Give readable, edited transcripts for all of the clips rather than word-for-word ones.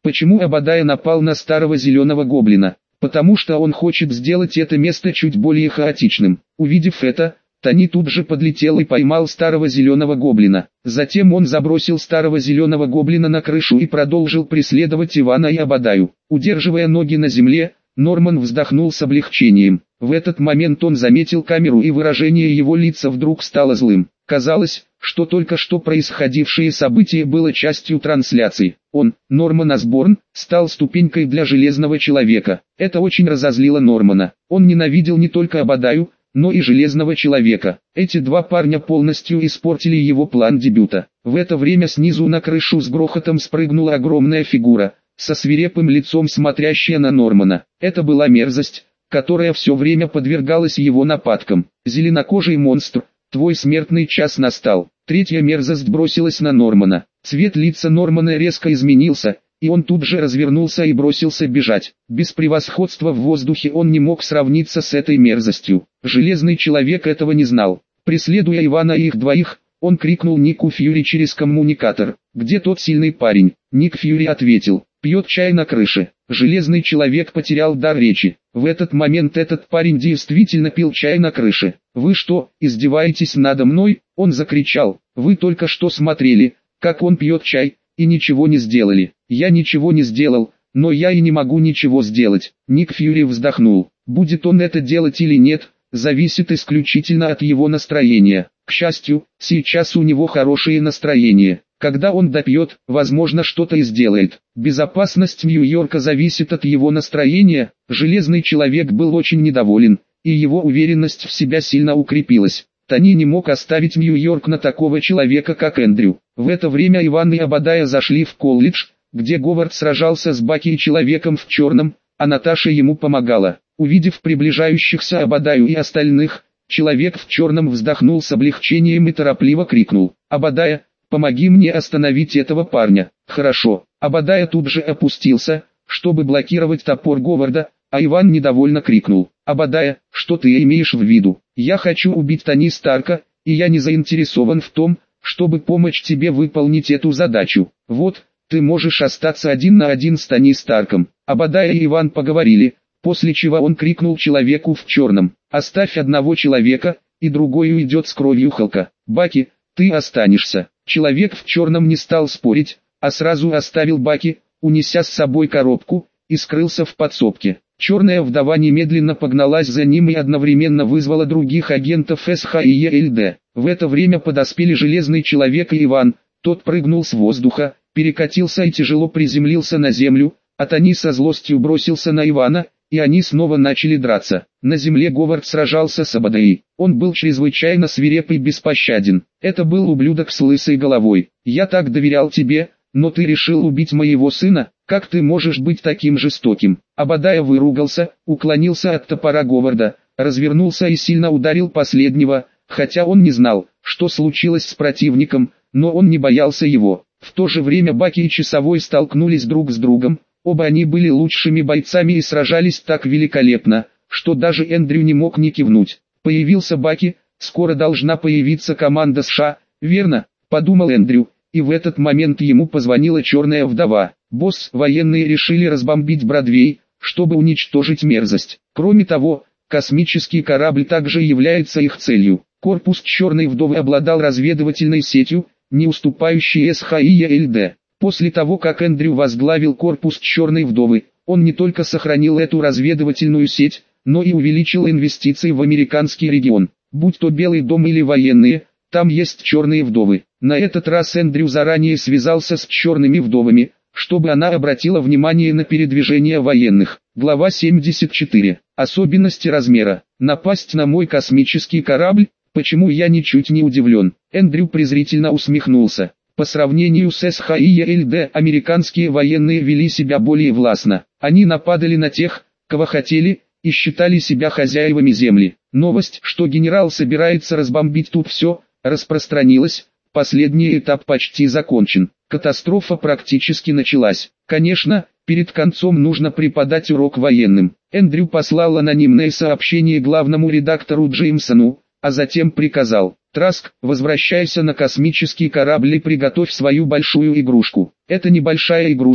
Почему Обадая напал на старого зеленого гоблина? Потому что он хочет сделать это место чуть более хаотичным. Увидев это, Тони тут же подлетел и поймал старого зеленого гоблина. Затем он забросил старого зеленого гоблина на крышу и продолжил преследовать Ивана и Обадаю. Удерживая ноги на земле, Норман вздохнул с облегчением. В этот момент он заметил камеру, и выражение его лица вдруг стало злым. Казалось, что только что происходившее событие было частью трансляции. Он, Норман Осборн, стал ступенькой для Железного Человека. Это очень разозлило Нормана. Он ненавидел не только Обадаю, но и Железного Человека. Эти два парня полностью испортили его план дебюта. В это время снизу на крышу с грохотом спрыгнула огромная фигура, со свирепым лицом смотрящая на Нормана. Это была мерзость, которая все время подвергалась его нападкам. «Зеленокожий монстр, твой смертный час настал». Третья мерзость бросилась на Нормана. Цвет лица Нормана резко изменился, и он тут же развернулся и бросился бежать. Без превосходства в воздухе он не мог сравниться с этой мерзостью. Железный Человек этого не знал. Преследуя Ивана и их двоих, он крикнул Нику Фьюри через коммуникатор: «Где тот сильный парень?» Ник Фьюри ответил: «Пьет чай на крыше». Железный Человек потерял дар речи. В этот момент этот парень действительно пил чай на крыше. «Вы что, издеваетесь надо мной?» Он закричал. «Вы только что смотрели, как он пьет чай, и ничего не сделали». «Я ничего не сделал, но я и не могу ничего сделать». Ник Фьюри вздохнул. «Будет он это делать или нет, зависит исключительно от его настроения. К счастью, сейчас у него хорошее настроение. Когда он допьет, возможно, что-то и сделает. Безопасность Нью-Йорка зависит от его настроения». Железный Человек был очень недоволен, и его уверенность в себя сильно укрепилась. Тони не мог оставить Нью-Йорк на такого человека, как Эндрю. В это время Иван и Обадая зашли в колледж, где Говард сражался с Баки и Человеком в черном, а Наташа ему помогала. Увидев приближающихся Обадаю и остальных, Человек в черном вздохнул с облегчением и торопливо крикнул: «Обадая, помоги мне остановить этого парня». «Хорошо». Обадая тут же опустился, чтобы блокировать топор Говарда, а Иван недовольно крикнул: «Обадая, что ты имеешь в виду? Я хочу убить Тони Старка, и я не заинтересован в том, чтобы помочь тебе выполнить эту задачу. Вот, ты можешь остаться 1 на 1 с Тони Старком». Обадая и Иван поговорили, после чего он крикнул Человеку в черном: «Оставь одного человека, и другой уйдет с кровью Халка. Баки, ты останешься». Человек в черном не стал спорить, а сразу оставил Баки, унеся с собой коробку, и скрылся в подсобке. Черная вдова немедленно погналась за ним и одновременно вызвала других агентов СХ и ЕЛД. В это время подоспели Железный Человек и Иван. Тот прыгнул с воздуха, перекатился и тяжело приземлился на землю, а Тони со злостью бросился на Ивана, и они снова начали драться. На земле Говард сражался с Обадаей. Он был чрезвычайно свиреп и беспощаден. Это был ублюдок с лысой головой. «Я так доверял тебе, но ты решил убить моего сына? Как ты можешь быть таким жестоким?» Обадая выругался, уклонился от топора Говарда, развернулся и сильно ударил последнего, хотя он не знал, что случилось с противником, но он не боялся его. В то же время Баки и Часовой столкнулись друг с другом. Оба они были лучшими бойцами и сражались так великолепно, что даже Эндрю не мог не кивнуть. Появился Баки, скоро должна появиться команда США, верно? Подумал Эндрю, и в этот момент ему позвонила Черная вдова. «Босс, военные решили разбомбить Бродвей, чтобы уничтожить мерзость. Кроме того, космический корабль также является их целью». Корпус Черной вдовы обладал разведывательной сетью, не уступающей СХ и ЕЛД. После того, как Эндрю возглавил корпус Черной вдовы, он не только сохранил эту разведывательную сеть, но и увеличил инвестиции в американский регион. Будь то Белый дом или военные, там есть Черные вдовы. На этот раз Эндрю заранее связался с Черными вдовами, чтобы она обратила внимание на передвижение военных. Глава 74. Особенности размера. Напасть на мой космический корабль? Почему я ничуть не удивлен? Эндрю презрительно усмехнулся. По сравнению с СХ и ЕЛД, американские военные вели себя более властно. Они нападали на тех, кого хотели, и считали себя хозяевами земли. Новость, что генерал собирается разбомбить тут все, распространилась. Последний этап почти закончен. Катастрофа практически началась. Конечно, перед концом нужно преподать урок военным. Эндрю послал анонимное сообщение главному редактору Джеймсону, а затем приказал: «Траск, возвращайся на космический корабль и приготовь свою большую игрушку». Эта небольшая игрушка,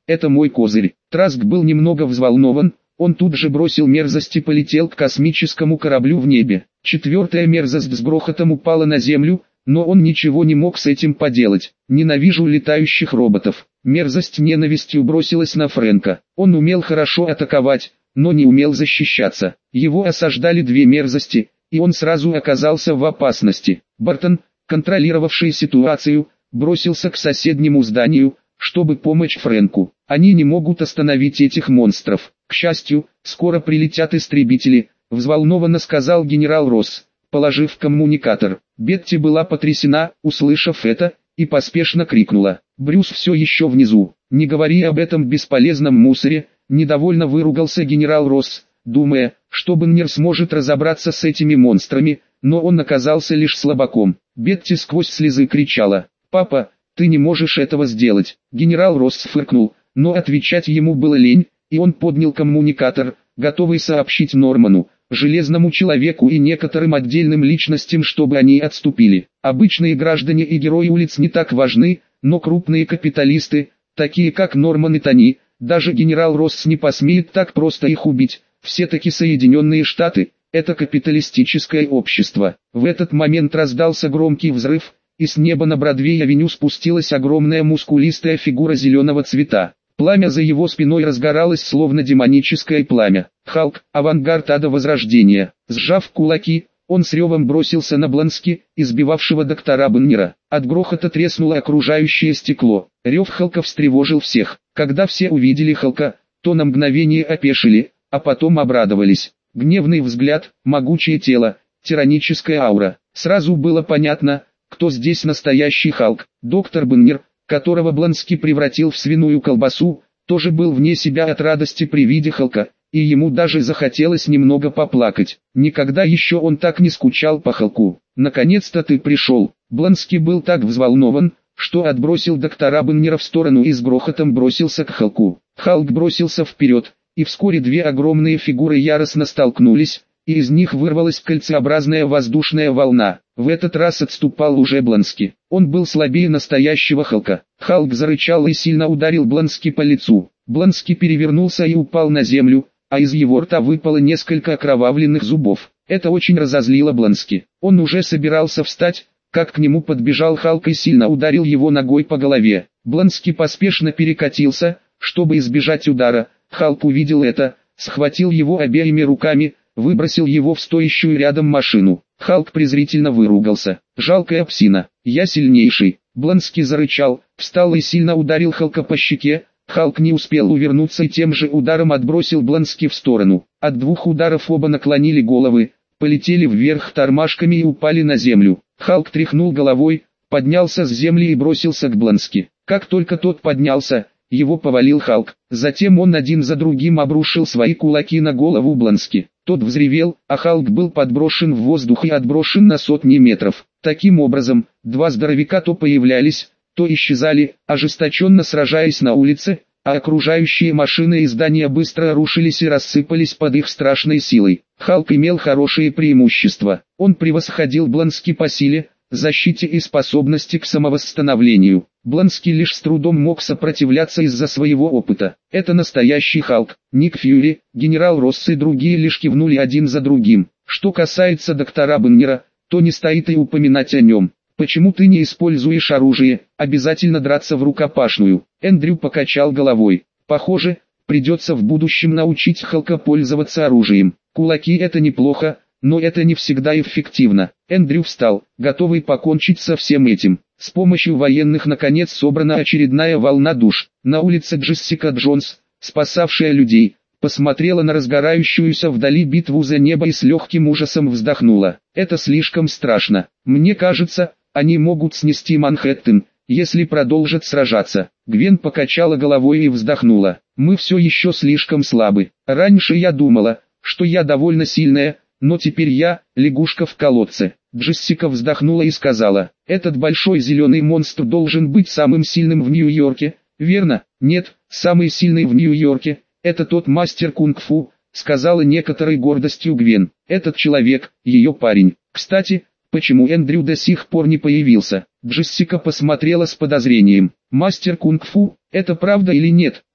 это мой козырь. Траск был немного взволнован, он тут же бросил мерзость и полетел к космическому кораблю в небе. Четвертая мерзость с грохотом упала на землю, но он ничего не мог с этим поделать. Ненавижу летающих роботов. Мерзость ненавистью бросилась на Фрэнка. Он умел хорошо атаковать, но не умел защищаться. Его осаждали две мерзости, и он сразу оказался в опасности. Бартон, контролировавший ситуацию, бросился к соседнему зданию, чтобы помочь Фрэнку. Они не могут остановить этих монстров. К счастью, скоро прилетят истребители, взволнованно сказал генерал Росс, положив коммуникатор. Бетти была потрясена, услышав это, и поспешно крикнула: «Брюс все еще внизу, не говори об этом бесполезном мусоре», недовольно выругался генерал Росс, думая, что Баннер сможет разобраться с этими монстрами, но он оказался лишь слабаком. Бетти сквозь слезы кричала: «Папа, ты не можешь этого сделать». Генерал Росс фыркнул, но отвечать ему было лень, и он поднял коммуникатор, готовый сообщить Норману, Железному Человеку и некоторым отдельным личностям, чтобы они отступили. Обычные граждане и герои улиц не так важны, но крупные капиталисты, такие как Норман и Тони, даже генерал Росс не посмеет так просто их убить. Все-таки Соединенные Штаты – это капиталистическое общество. В этот момент раздался громкий взрыв, и с неба на Бродвей-авеню спустилась огромная мускулистая фигура зеленого цвета. Пламя за его спиной разгоралось словно демоническое пламя. Халк, авангард ада возрождения. Сжав кулаки, он с ревом бросился на Блански, избивавшего доктора Баннера. От грохота треснуло окружающее стекло. Рев Халка встревожил всех. Когда все увидели Халка, то на мгновение опешили, а потом обрадовались. Гневный взгляд, могучее тело, тираническая аура. Сразу было понятно, кто здесь настоящий Халк. Доктор Баннер, которого Блански превратил в свиную колбасу, тоже был вне себя от радости при виде Халка, и ему даже захотелось немного поплакать. Никогда еще он так не скучал по Халку. «Наконец-то ты пришел». Блански был так взволнован, что отбросил доктора Баннера в сторону и с грохотом бросился к Халку. Халк бросился вперед, и вскоре две огромные фигуры яростно столкнулись, и из них вырвалась кольцеобразная воздушная волна. В этот раз отступал уже Блански. Он был слабее настоящего Халка. Халк зарычал и сильно ударил Блански по лицу. Блански перевернулся и упал на землю, а из его рта выпало несколько окровавленных зубов. Это очень разозлило Блански. Он уже собирался встать, как к нему подбежал Халк и сильно ударил его ногой по голове. Блански поспешно перекатился, чтобы избежать удара. Халк увидел это, схватил его обеими руками, выбросил его в стоящую рядом машину. Халк презрительно выругался. «Жалкая псина, я сильнейший». Блански зарычал, встал и сильно ударил Халка по щеке. Халк не успел увернуться и тем же ударом отбросил Блански в сторону. От двух ударов оба наклонили головы, полетели вверх тормашками и упали на землю. Халк тряхнул головой, поднялся с земли и бросился к Блански. Как только тот поднялся, его повалил Халк. Затем он один за другим обрушил свои кулаки на голову Блански. Тот взревел, а Халк был подброшен в воздух и отброшен на сотни метров. Таким образом, два здоровяка то появлялись, то исчезали, ожесточенно сражаясь на улице, а окружающие машины и здания быстро рушились и рассыпались под их страшной силой. Халк имел хорошие преимущества. Он превосходил Блански по силе, защите и способности к самовосстановлению. Блански лишь с трудом мог сопротивляться из-за своего опыта. Это настоящий Халк. Ник Фьюри, генерал Росс и другие лишь кивнули один за другим. Что касается доктора Баннера, то не стоит и упоминать о нем. «Почему ты не используешь оружие? Обязательно драться в рукопашную». Эндрю покачал головой. «Похоже, придется в будущем научить Халка пользоваться оружием. Кулаки это неплохо, но это не всегда эффективно». Эндрю встал, готовый покончить со всем этим. С помощью военных наконец собрана очередная волна душ. На улице Джессика Джонс, спасавшая людей, посмотрела на разгорающуюся вдали битву за небо и с легким ужасом вздохнула. «Это слишком страшно. Мне кажется, они могут снести Манхэттен, если продолжат сражаться». Гвен покачала головой и вздохнула. «Мы все еще слишком слабы. Раньше я думала, что я довольно сильная, но теперь я лягушка в колодце». Джессика вздохнула и сказала: «Этот большой зеленый монстр должен быть самым сильным в Нью-Йорке, верно?» «Нет, самый сильный в Нью-Йорке — это тот мастер кунг-фу», сказала некоторой гордостью Гвен. «Этот человек, ее парень. Кстати, почему Эндрю до сих пор не появился?» Джессика посмотрела с подозрением. «Мастер кунг-фу, это правда или нет?»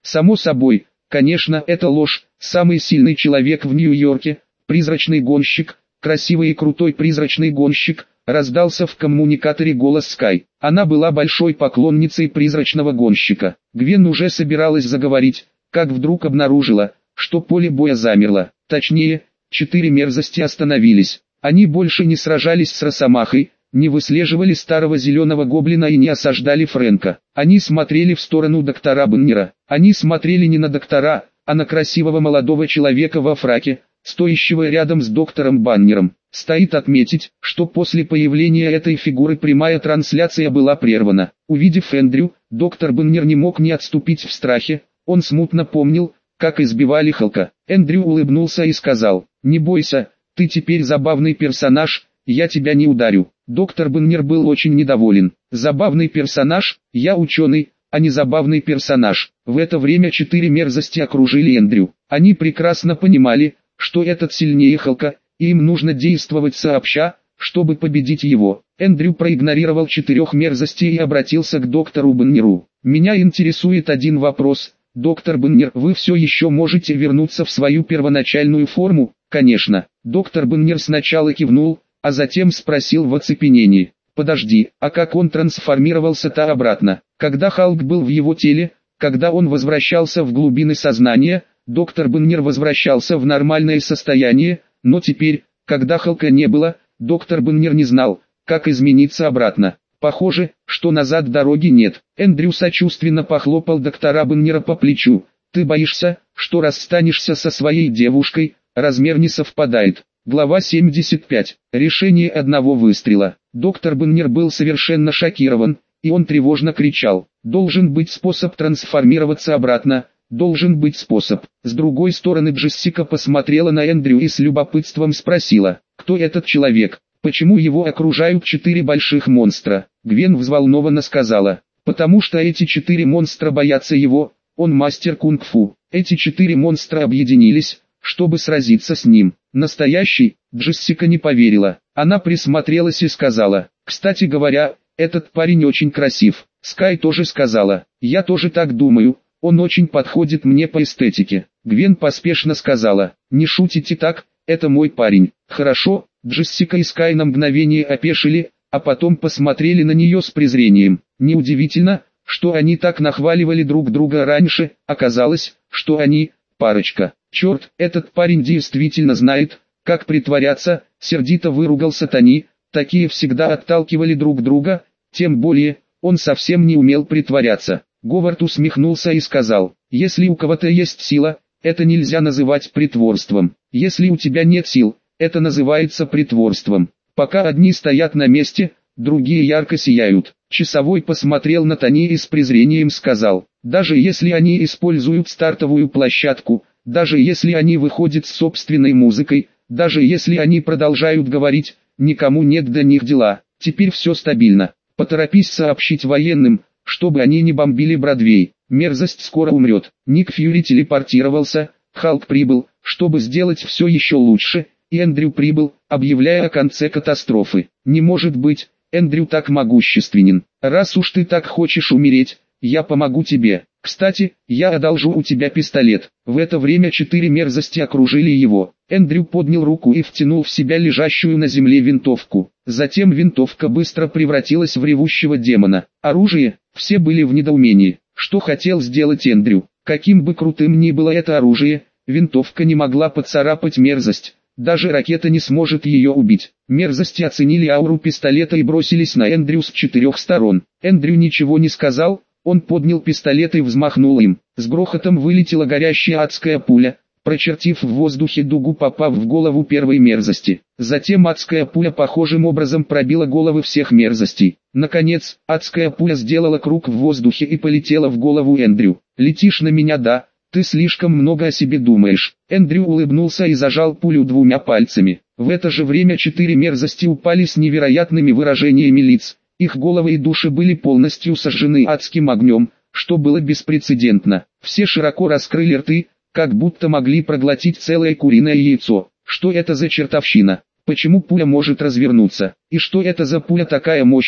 Само собой, конечно, это ложь. Самый сильный человек в Нью-Йорке, призрачный гонщик, красивый и крутой призрачный гонщик, раздался в коммуникаторе голос Скай. Она была большой поклонницей призрачного гонщика. Гвен уже собиралась заговорить, как вдруг обнаружила, что поле боя замерло. Точнее, 4 мерзости остановились. Они больше не сражались с Росомахой, не выслеживали старого зеленого гоблина и не осаждали Фрэнка. Они смотрели в сторону доктора Баннера. Они смотрели не на доктора, а на красивого молодого человека во фраке, стоящего рядом с доктором Баннером. Стоит отметить, что после появления этой фигуры прямая трансляция была прервана. Увидев Эндрю, доктор Баннер не мог не отступить в страхе. Он смутно помнил, как избивали Халка. Эндрю улыбнулся и сказал: «Не бойся, ты теперь забавный персонаж, я тебя не ударю». Доктор Баннер был очень недоволен. «Забавный персонаж? Я ученый, а не забавный персонаж». В это время 4 мерзости окружили Эндрю. Они прекрасно понимали, что этот сильнее Халка, и им нужно действовать сообща, чтобы победить его. Эндрю проигнорировал 4 мерзостей и обратился к доктору Баннеру. «Меня интересует один вопрос. Доктор Баннер, вы все еще можете вернуться в свою первоначальную форму?» «Конечно». Доктор Баннер сначала кивнул, а затем спросил в оцепенении: «Подожди, а как он трансформировался-то обратно?» Когда Халк был в его теле, когда он возвращался в глубины сознания, доктор Баннер возвращался в нормальное состояние, но теперь, когда Халка не было, доктор Баннер не знал, как измениться обратно. Похоже, что назад дороги нет. Эндрю сочувственно похлопал доктора Баннера по плечу. «Ты боишься, что расстанешься со своей девушкой, размер не совпадает». Глава 75. Решение одного выстрела. Доктор Баннер был совершенно шокирован, и он тревожно кричал: «Должен быть способ трансформироваться обратно, должен быть способ». С другой стороны Джессика посмотрела на Эндрю и с любопытством спросила: «Кто этот человек? Почему его окружают 4 больших монстра?» Гвен взволнованно сказала: «Потому что эти 4 монстра боятся его, он мастер кунг-фу. Эти 4 монстра объединились, чтобы сразиться с ним». «Настоящий?» Джессика не поверила. Она присмотрелась и сказала: «Кстати говоря, этот парень очень красив». Скай тоже сказала: «Я тоже так думаю, он очень подходит мне по эстетике». Гвен поспешно сказала: «Не шутите так, это мой парень». «Хорошо». Джессика и Скай на мгновение опешили, а потом посмотрели на нее с презрением. Неудивительно, что они так нахваливали друг друга раньше, оказалось, что они парочка. «Черт, этот парень действительно знает, как притворяться», — сердито выругался Тони. «Такие всегда отталкивали друг друга, тем более, он совсем не умел притворяться». Говард усмехнулся и сказал: «Если у кого-то есть сила, это нельзя называть притворством. Если у тебя нет сил, это называется притворством. Пока одни стоят на месте, другие ярко сияют». Часовой посмотрел на Тони и с презрением сказал: «Даже если они используют стартовую площадку, даже если они выходят с собственной музыкой, даже если они продолжают говорить, никому нет до них дела. Теперь все стабильно. Поторопись сообщить военным, чтобы они не бомбили Бродвей. Мерзость скоро умрет». Ник Фьюри телепортировался, Халк прибыл, чтобы сделать все еще лучше, и Эндрю прибыл, объявляя о конце катастрофы. «Не может быть, Эндрю так могущественен. Раз уж ты так хочешь умереть, я помогу тебе. Кстати, я одолжу у тебя пистолет». В это время 4 мерзости окружили его. Эндрю поднял руку и втянул в себя лежащую на земле винтовку. Затем винтовка быстро превратилась в ревущего демона. Оружие, все были в недоумении. Что хотел сделать Эндрю? Каким бы крутым ни было это оружие, винтовка не могла поцарапать мерзость. Даже ракета не сможет ее убить. Мерзости оценили ауру пистолета и бросились на Эндрю с 4 сторон. Эндрю ничего не сказал, он поднял пистолет и взмахнул им. С грохотом вылетела горящая адская пуля, прочертив в воздухе дугу, попав в голову первой мерзости. Затем адская пуля похожим образом пробила головы всех мерзостей. Наконец, адская пуля сделала круг в воздухе и полетела в голову Эндрю. «Летишь на меня, да? Ты слишком много о себе думаешь». Эндрю улыбнулся и зажал пулю 2 пальцами. В это же время 4 мерзости упали с невероятными выражениями лиц. Их головы и души были полностью сожжены адским огнем, что было беспрецедентно. Все широко раскрыли рты, как будто могли проглотить целое куриное яйцо. Что это за чертовщина? Почему пуля может развернуться? И что это за пуля такая мощная,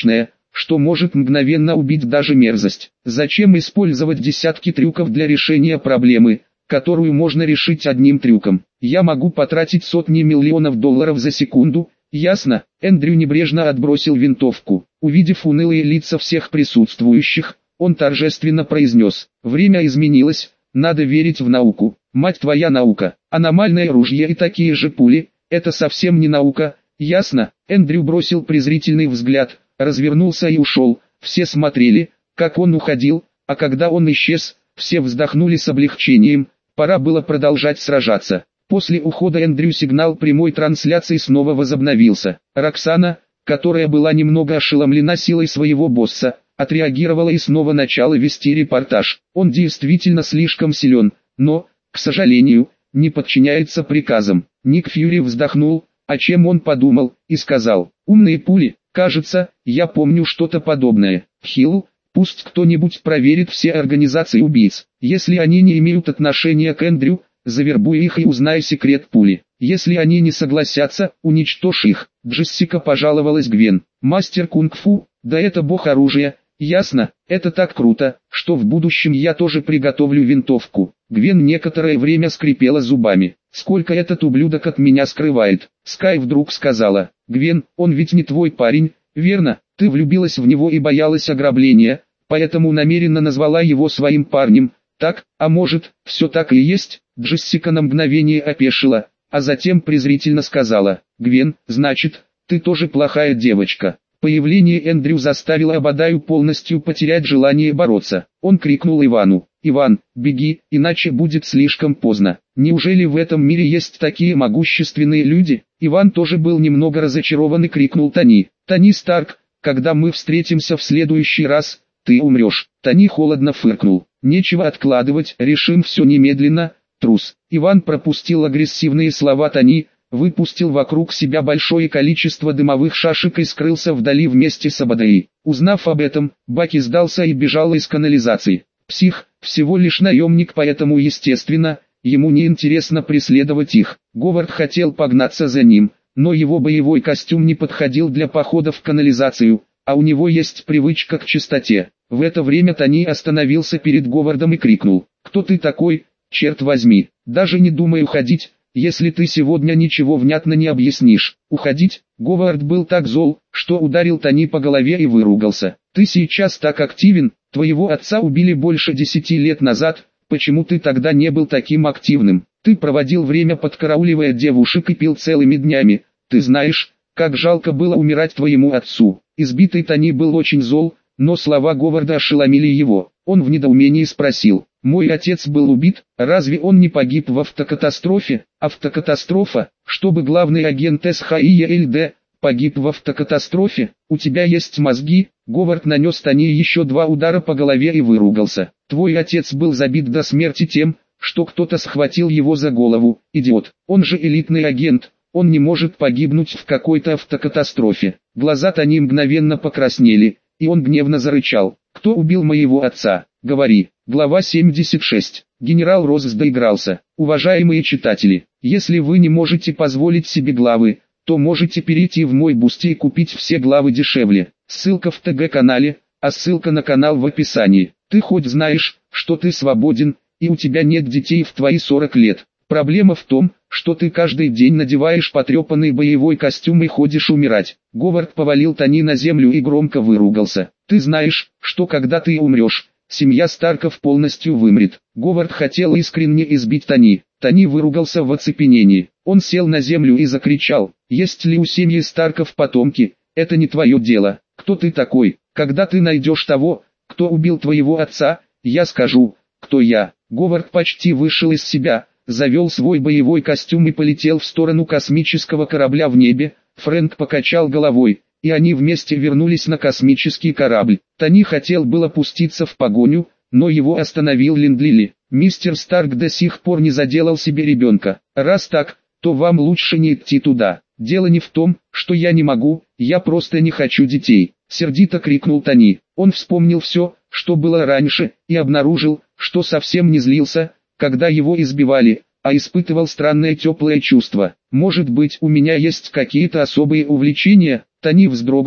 что может мгновенно убить даже мерзость. Зачем использовать десятки трюков для решения проблемы, которую можно решить одним трюком? Я могу потратить сотни миллионов долларов за секунду, ясно? Эндрю небрежно отбросил винтовку. Увидев унылые лица всех присутствующих, он торжественно произнес: «Время изменилось, надо верить в науку. Мать твоя наука, аномальное ружье и такие же пули, это совсем не наука, ясно?» Эндрю бросил презрительный взгляд, развернулся и ушел. Все смотрели, как он уходил, а когда он исчез, все вздохнули с облегчением, пора было продолжать сражаться. После ухода Эндрю сигнал прямой трансляции снова возобновился. Роксана, которая была немного ошеломлена силой своего босса, отреагировала и снова начала вести репортаж. Он действительно слишком силен, но, к сожалению, не подчиняется приказам. Ник Фьюри вздохнул, о чем он подумал, и сказал: «Умные пули, кажется, я помню что-то подобное. Хилл, пусть кто-нибудь проверит все организации убийц. Если они не имеют отношения к Эндрю, завербуй их и узнай секрет пули. Если они не согласятся, уничтожь их». Джессика пожаловалась Гвен: «Мастер кунг-фу, да это бог оружия, ясно, это так круто, что в будущем я тоже приготовлю винтовку». Гвен некоторое время скрипела зубами. «Сколько этот ублюдок от меня скрывает?» Скай вдруг сказала: «Гвен, он ведь не твой парень, верно? Ты влюбилась в него и боялась ограбления, поэтому намеренно назвала его своим парнем, так, а может, все так и есть?» Джессика на мгновение опешила, а затем презрительно сказала: «Гвен, значит, ты тоже плохая девочка». Появление Эндрю заставило Обадаю полностью потерять желание бороться. Он крикнул Ивану: «Иван, беги, иначе будет слишком поздно». Неужели в этом мире есть такие могущественные люди? Иван тоже был немного разочарован и крикнул Тони: «Тони Старк, когда мы встретимся в следующий раз, ты умрешь». Тони холодно фыркнул: «Нечего откладывать, решим все немедленно, трус». Иван пропустил агрессивные слова Тони, выпустил вокруг себя большое количество дымовых шашек и скрылся вдали вместе с Обадаей. Узнав об этом, Баки сдался и бежал из канализации. Псих, всего лишь наемник, поэтому естественно, ему не интересно преследовать их. Говард хотел погнаться за ним, но его боевой костюм не подходил для похода в канализацию, а у него есть привычка к чистоте. В это время Тони остановился перед Говардом и крикнул: «Кто ты такой, черт возьми? Даже не думай уходить, если ты сегодня ничего внятно не объяснишь». «Уходить?» Говард был так зол, что ударил Тони по голове и выругался. «Ты сейчас так активен, твоего отца убили больше 10 лет назад, почему ты тогда не был таким активным? Ты проводил время подкарауливая девушек и пил целыми днями, ты знаешь, как жалко было умирать твоему отцу». Избитый Тони был очень зол, но слова Говарда ошеломили его. Он в недоумении спросил: «Мой отец был убит, разве он не погиб в автокатастрофе?» «Автокатастрофа? Чтобы главный агент СХИЕЛД погиб в автокатастрофе? У тебя есть мозги?» Говард нанес Тони еще 2 удара по голове и выругался. «Твой отец был забит до смерти тем, что кто-то схватил его за голову, идиот. Он же элитный агент, он не может погибнуть в какой-то автокатастрофе». Глаза Тони мгновенно покраснели, и он гневно зарычал: «Кто убил моего отца? Говори». Глава 76. Генерал Росс доигрался. Уважаемые читатели, если вы не можете позволить себе главы, то можете перейти в мой Бусти и купить все главы дешевле. Ссылка в ТГ-канале, а ссылка на канал в описании. Ты хоть знаешь, что ты свободен, и у тебя нет детей в твои 40 лет. Проблема в том, что ты каждый день надеваешь потрепанный боевой костюм и ходишь умирать». Говард повалил Тони на землю и громко выругался. «Ты знаешь, что когда ты умрешь, семья Старков полностью вымрет». Говард хотел искренне избить Тони. Тони выругался в оцепенении. Он сел на землю и закричал: «Есть ли у семьи Старков потомки? Это не твое дело. Кто ты такой? Когда ты найдешь того, кто убил твоего отца, я скажу, кто я». Говард почти вышел из себя, завел свой боевой костюм и полетел в сторону космического корабля в небе. Фрэнк покачал головой, и они вместе вернулись на космический корабль. Тони хотел было пуститься в погоню, но его остановил Линдлили. «Мистер Старк до сих пор не заделал себе ребенка. Раз так, то вам лучше не идти туда. Дело не в том, что я не могу, я просто не хочу детей», — сердито крикнул Тони. Он вспомнил все, что было раньше, и обнаружил, что совсем не злился, когда его избивали, а испытывал странное теплое чувство. «Может быть, у меня есть какие-то особые увлечения?» Тони вздрогнул,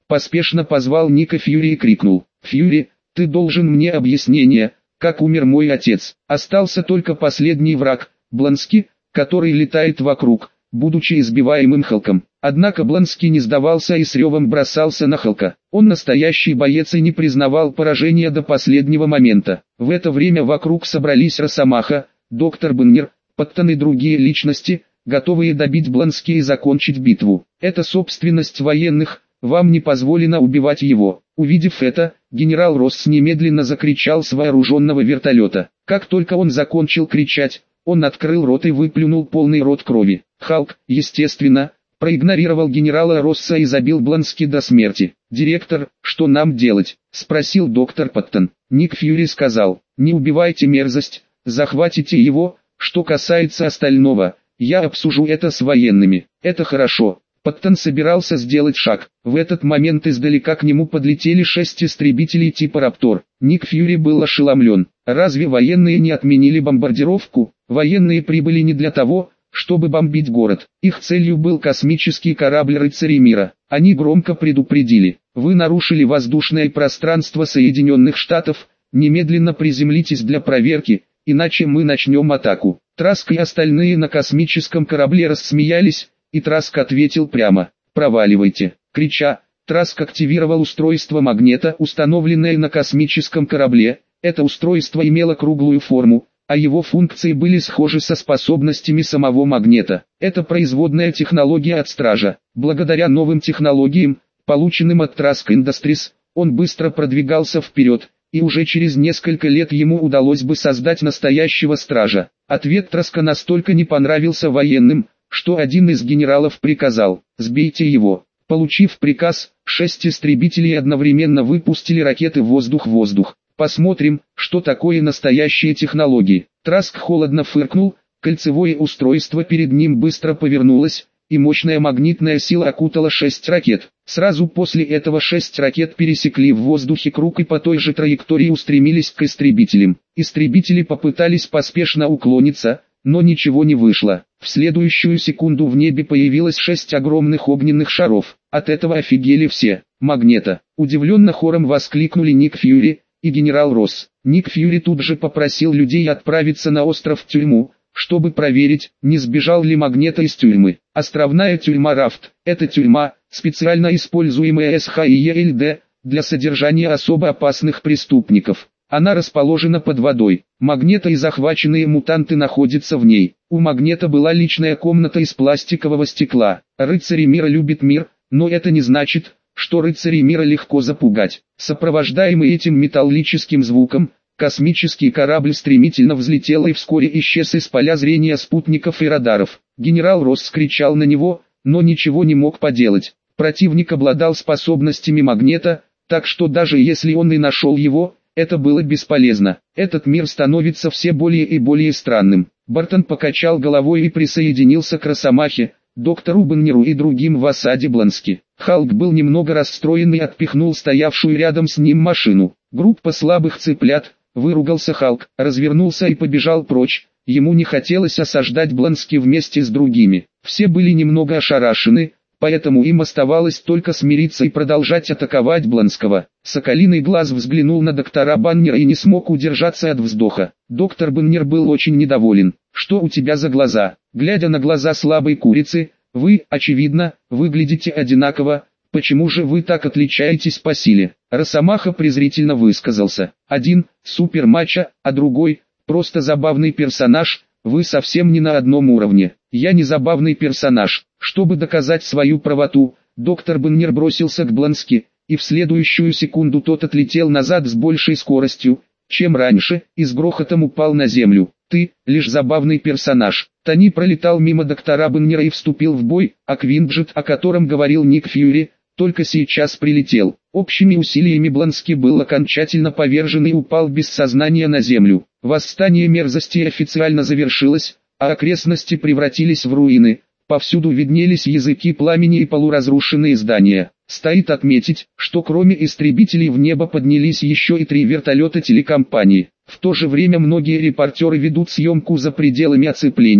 Поспешно позвал Ника Фьюри и крикнул: «Фьюри, ты должен мне объяснение, как умер мой отец». Остался только последний враг, Блонски, который летает вокруг, будучи избиваемым Халком. Однако Блонски не сдавался и с ревом бросался на Халка. Он настоящий боец и не признавал поражения до последнего момента. В это время вокруг собрались Росомаха, доктор Баннер, Паттон и другие личности, готовые добить Блонски и закончить битву. Это собственность военных, вам не позволено убивать его. Увидев это, генерал Росс немедленно закричал с вооруженного вертолета. Как только он закончил кричать, он открыл рот и выплюнул полный рот крови. Халк, естественно, проигнорировал генерала Росса и забил Блонски до смерти. «Директор, что нам делать?» – спросил доктор Паттон. Ник Фьюри сказал: «Не убивайте мерзость, захватите его, что касается остального, я обсужу это с военными». «Это хорошо». Паттон собирался сделать шаг. В этот момент издалека к нему подлетели 6 истребителей типа «Раптор». Ник Фьюри был ошеломлен. Разве военные не отменили бомбардировку? Военные прибыли не для того, чтобы бомбить город. Их целью был космический корабль «Рыцари мира». Они громко предупредили: «Вы нарушили воздушное пространство Соединенных Штатов, немедленно приземлитесь для проверки, иначе мы начнем атаку». Траск и остальные на космическом корабле рассмеялись, и Траск ответил прямо: «Проваливайте». Крича, Траск активировал устройство магнета, установленное на космическом корабле. Это устройство имело круглую форму, а его функции были схожи со способностями самого магнета. Это производная технология от Стража. Благодаря новым технологиям, полученным от Trask Industries, он быстро продвигался вперед, и уже через несколько лет ему удалось бы создать настоящего Стража. Ответ Траска настолько не понравился военным, что один из генералов приказал: «Сбейте его». Получив приказ, 6 истребителей одновременно выпустили ракеты воздух-воздух. Посмотрим, что такое настоящие технологии. Траск холодно фыркнул, кольцевое устройство перед ним быстро повернулось, и мощная магнитная сила окутала 6 ракет. Сразу после этого 6 ракет пересекли в воздухе круг и по той же траектории устремились к истребителям. Истребители попытались поспешно уклониться, но ничего не вышло. В следующую секунду в небе появилось 6 огромных огненных шаров. От этого офигели все. «Магнета!» Удивленно хором воскликнули Ник Фьюри и генерал Росс. Ник Фьюри тут же попросил людей отправиться на остров-тюрьму, чтобы проверить, не сбежал ли Магнета из тюрьмы. Островная тюрьма Рафт – это тюрьма, специально используемая СХИЕЛД для содержания особо опасных преступников. Она расположена под водой. Магнета и захваченные мутанты находятся в ней. У Магнета была личная комната из пластикового стекла. Рыцари мира любят мир, но это не значит, что рыцари мира легко запугать. Сопровождаемый этим металлическим звуком, космический корабль стремительно взлетел и вскоре исчез из поля зрения спутников и радаров. Генерал Росс кричал на него, но ничего не мог поделать. Противник обладал способностями Магнета, так что даже если он и нашел его, это было бесполезно. Этот мир становится все более и более странным. Бартон покачал головой и присоединился к Росомахе, доктору Баннеру и другим в осаде Блонски. Халк был немного расстроен и отпихнул стоявшую рядом с ним машину. «Группа слабых цыплят», — выругался Халк, развернулся и побежал прочь. Ему не хотелось осаждать Блонски вместе с другими. Все были немного ошарашены, поэтому им оставалось только смириться и продолжать атаковать Блонского. Соколиный глаз взглянул на доктора Баннера и не смог удержаться от вздоха. Доктор Баннер был очень недоволен. «Что у тебя за глаза?» Глядя на глаза слабой курицы: «Вы, очевидно, выглядите одинаково, почему же вы так отличаетесь по силе?» Росомаха презрительно высказался: «Один – супермачо, а другой – просто забавный персонаж, вы совсем не на одном уровне». «Я не забавный персонаж». Чтобы доказать свою правоту, доктор Баннер бросился к Блонски, и в следующую секунду тот отлетел назад с большей скоростью, чем раньше, и с грохотом упал на землю. «Ты – лишь забавный персонаж». Тони пролетал мимо доктора Баннера и вступил в бой, а Квинджет, о котором говорил Ник Фьюри, только сейчас прилетел. Общими усилиями Блонски был окончательно повержен и упал без сознания на землю. Восстание мерзости официально завершилось, а окрестности превратились в руины. Повсюду виднелись языки пламени и полуразрушенные здания. Стоит отметить, что кроме истребителей в небо поднялись еще и 3 вертолета телекомпании. В то же время многие репортеры ведут съемку за пределами оцепления,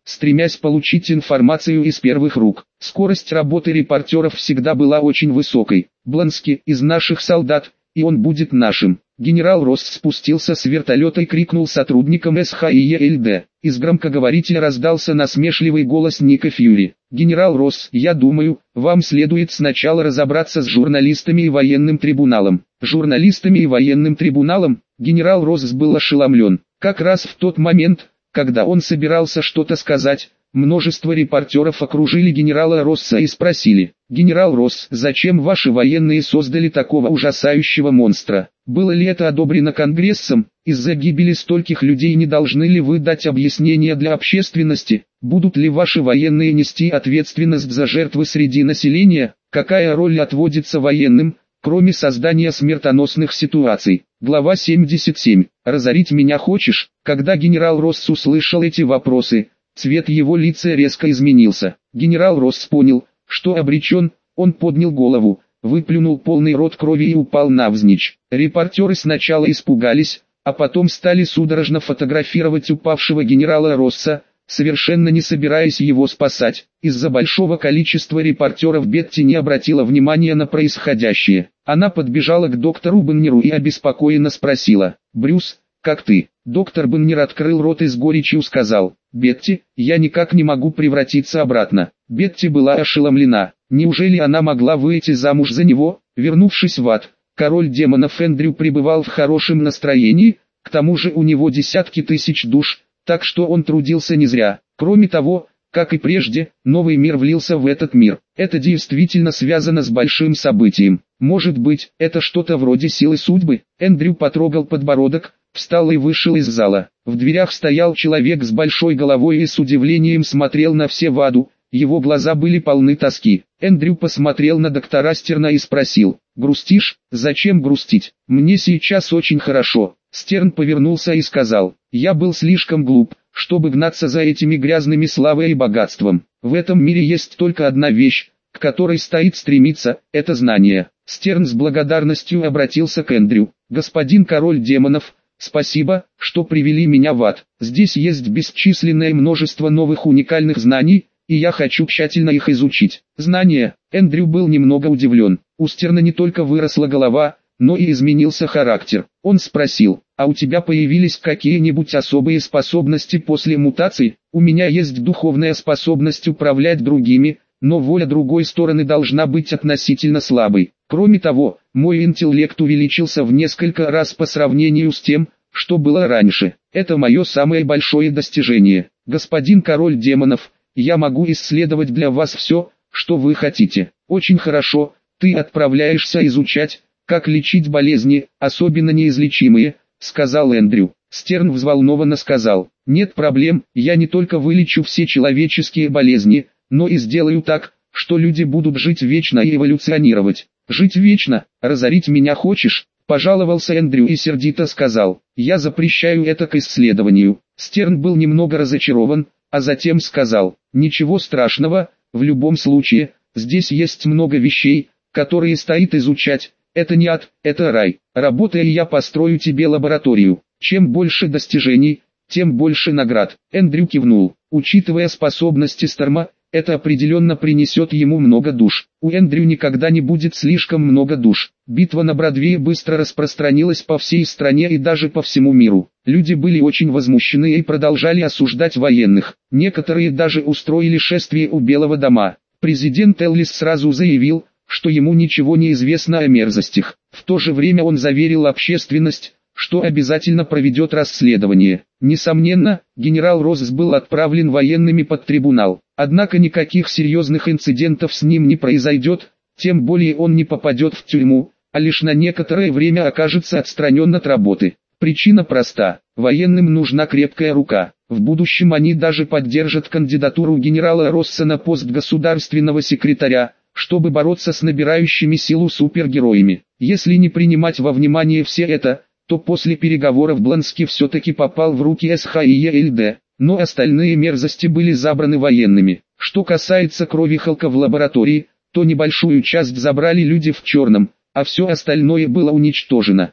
стремясь получить информацию из первых рук. Скорость работы репортеров всегда была очень высокой. Блански из наших солдат, и он будет нашим. Генерал Росс спустился с вертолета и крикнул сотрудникам СХИЕЛД. Из громкоговорителя раздался насмешливый голос Ника Фьюри. «Генерал Росс, я думаю, вам следует сначала разобраться с журналистами и военным трибуналом». Журналистами и военным трибуналом? Генерал Росс был ошеломлен. Как раз в тот момент, когда он собирался что-то сказать, множество репортеров окружили генерала Росса и спросили: «Генерал Росс, зачем ваши военные создали такого ужасающего монстра? Было ли это одобрено Конгрессом? Из-за гибели стольких людей не должны ли вы дать объяснения для общественности? Будут ли ваши военные нести ответственность за жертвы среди населения? Какая роль отводится военным, кроме создания смертоносных ситуаций?» Глава 77. «Разорить меня хочешь?» Когда генерал Росс услышал эти вопросы, цвет его лица резко изменился. Генерал Росс понял, что обречен, он поднял голову, выплюнул полный рот крови и упал навзничь. Репортеры сначала испугались, а потом стали судорожно фотографировать упавшего генерала Росса, совершенно не собираясь его спасать. Из-за большого количества репортеров Бетти не обратила внимания на происходящее. Она подбежала к доктору Баннеру и обеспокоенно спросила: «Брюс, как ты?» Доктор Баннер открыл рот и с горечью сказал: «Бетти, я никак не могу превратиться обратно». Бетти была ошеломлена. Неужели она могла выйти замуж за него? Вернувшись в ад, король демонов Эндрю пребывал в хорошем настроении, к тому же у него десятки тысяч душ, так что он трудился не зря. Кроме того, как и прежде, новый мир влился в этот мир. Это действительно связано с большим событием. Может быть, это что-то вроде силы судьбы? Эндрю потрогал подбородок, встал и вышел из зала. В дверях стоял человек с большой головой и с удивлением смотрел на все в аду. Его глаза были полны тоски. Эндрю посмотрел на доктора Стерна и спросил: «Грустишь? Зачем грустить? Мне сейчас очень хорошо». Стерн повернулся и сказал: «Я был слишком глуп, чтобы гнаться за этими грязными славой и богатством. В этом мире есть только одна вещь, к которой стоит стремиться, это знание». Стерн с благодарностью обратился к Эндрю: «Господин король демонов, спасибо, что привели меня в ад. Здесь есть бесчисленное множество новых уникальных знаний, и я хочу тщательно их изучить». Знания. Эндрю был немного удивлен. У Стерна не только выросла голова, но и изменился характер. Он спросил: «А у тебя появились какие-нибудь особые способности после мутаций?» «У меня есть духовная способность управлять другими, но воля другой стороны должна быть относительно слабой. Кроме того, мой интеллект увеличился в несколько раз по сравнению с тем, что было раньше. Это мое самое большое достижение. Господин король демонов, я могу исследовать для вас все, что вы хотите». «Очень хорошо, ты отправляешься изучать, как лечить болезни, особенно неизлечимые», — сказал Эндрю. Стерн взволнованно сказал: «Нет проблем, я не только вылечу все человеческие болезни, но и сделаю так, что люди будут жить вечно и эволюционировать». «Жить вечно? Разорить меня хочешь?» — пожаловался Эндрю и сердито сказал: «Я запрещаю это к исследованию». Стерн был немного разочарован, а затем сказал: «Ничего страшного, в любом случае, здесь есть много вещей, которые стоит изучать. Это не ад, это рай. Работая, я построю тебе лабораторию. Чем больше достижений, тем больше наград». Эндрю кивнул. Учитывая способности Стерма, это определенно принесет ему много душ. У Эндрю никогда не будет слишком много душ. Битва на Бродвее быстро распространилась по всей стране и даже по всему миру. Люди были очень возмущены и продолжали осуждать военных. Некоторые даже устроили шествие у Белого дома. Президент Эллис сразу заявил, что ему ничего не известно о мерзостях. В то же время он заверил общественность, что обязательно проведет расследование. Несомненно, генерал Росс был отправлен военными под трибунал. Однако никаких серьезных инцидентов с ним не произойдет, тем более он не попадет в тюрьму, а лишь на некоторое время окажется отстранен от работы. Причина проста: военным нужна крепкая рука. В будущем они даже поддержат кандидатуру генерала Росса на пост государственного секретаря, чтобы бороться с набирающими силу супергероями. Если не принимать во внимание все это, то после переговоров Блански все-таки попал в руки СХИЕЛД, но остальные мерзости были забраны военными. Что касается крови Халка в лаборатории, то небольшую часть забрали люди в черном, а все остальное было уничтожено.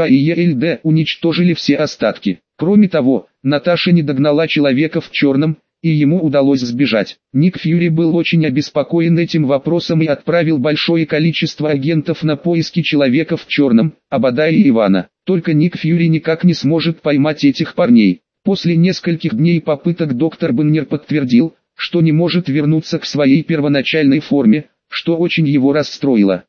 СХИЕЛД уничтожили все остатки. Кроме того, Наташа не догнала человека в черном, и ему удалось сбежать. Ник Фьюри был очень обеспокоен этим вопросом и отправил большое количество агентов на поиски человека в черном, Обадая и Ивана. Только Ник Фьюри никак не сможет поймать этих парней. После нескольких дней попыток доктор Баннер подтвердил, что не может вернуться к своей первоначальной форме, что очень его расстроило.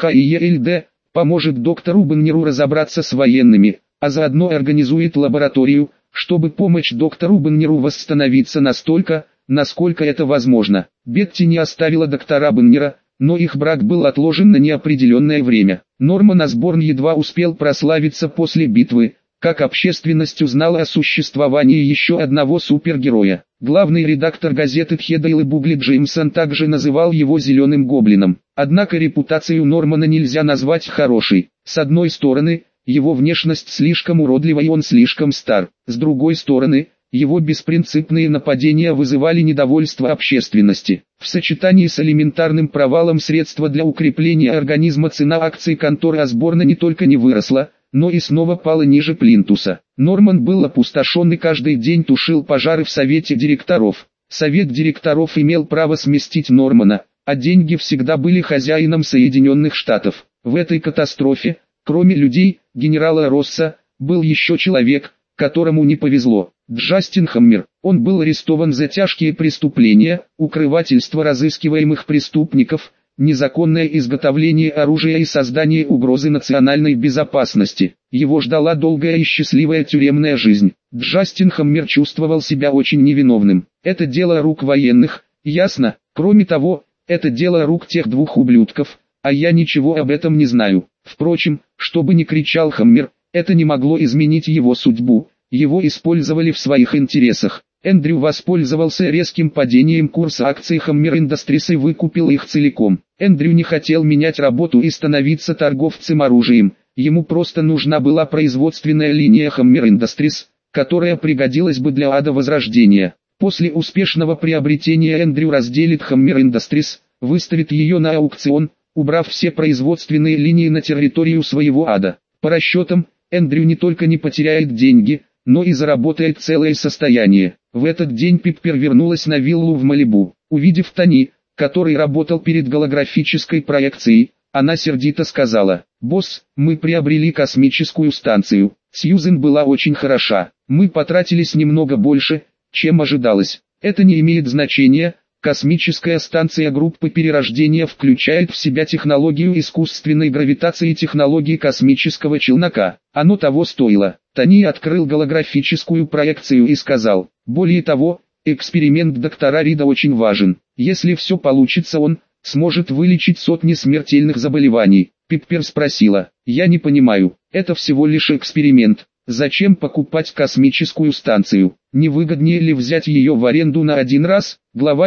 СХИЕЛД поможет доктору Баннеру разобраться с военными, а заодно организует лабораторию, чтобы помочь доктору Баннеру восстановиться настолько, насколько это возможно. Бетти не оставила доктора Баннера, но их брак был отложен на неопределенное время. Норман Осборн едва успел прославиться после битвы, как общественность узнала о существовании еще одного супергероя. Главный редактор газеты Тхедайл и Бугли Джеймсон также называл его «зеленым гоблином». Однако репутацию Нормана нельзя назвать хорошей. С одной стороны, его внешность слишком уродлива и он слишком стар. С другой стороны, его беспринципные нападения вызывали недовольство общественности. В сочетании с элементарным провалом средства для укрепления организма цена акций конторы Осборна не только не выросла, но и снова пала ниже плинтуса. Норман был опустошен и каждый день тушил пожары в совете директоров. Совет директоров имел право сместить Нормана, а деньги всегда были хозяином Соединенных Штатов. В этой катастрофе, кроме людей, генерала Росса, был еще человек, которому не повезло. Джастин Хаммер. Он был арестован за тяжкие преступления, укрывательство разыскиваемых преступников, незаконное изготовление оружия и создание угрозы национальной безопасности. Его ждала долгая и счастливая тюремная жизнь. Джастин Хаммер чувствовал себя очень невиновным. Это дело рук военных, ясно? Кроме того, это дело рук тех двух ублюдков, а я ничего об этом не знаю. Впрочем, что бы ни кричал Хаммер, это не могло изменить его судьбу. Его использовали в своих интересах. Эндрю воспользовался резким падением курса акций Hammer Industries и выкупил их целиком. Эндрю не хотел менять работу и становиться торговцем оружием. Ему просто нужна была производственная линия Hammer Industries, которая пригодилась бы для Ада Возрождения. После успешного приобретения Эндрю разделит Hammer Industries, выставит ее на аукцион, убрав все производственные линии на территорию своего Ада. По расчетам, Эндрю не только не потеряет деньги, но и заработает целое состояние. В этот день Пиппер вернулась на виллу в Малибу. Увидев Тони, который работал перед голографической проекцией, она сердито сказала: «Босс, мы приобрели космическую станцию. Сьюзен была очень хороша. Мы потратились немного больше, чем ожидалось. Это не имеет значения. Космическая станция группы перерождения включает в себя технологию искусственной гравитации и технологии космического челнока. Оно того стоило». Тони открыл голографическую проекцию и сказал: «Более того, эксперимент доктора Рида очень важен. Если все получится, он сможет вылечить сотни смертельных заболеваний». Пиппер спросила: «Я не понимаю, это всего лишь эксперимент. Зачем покупать космическую станцию? Не выгоднее ли взять ее в аренду на один раз?» Глава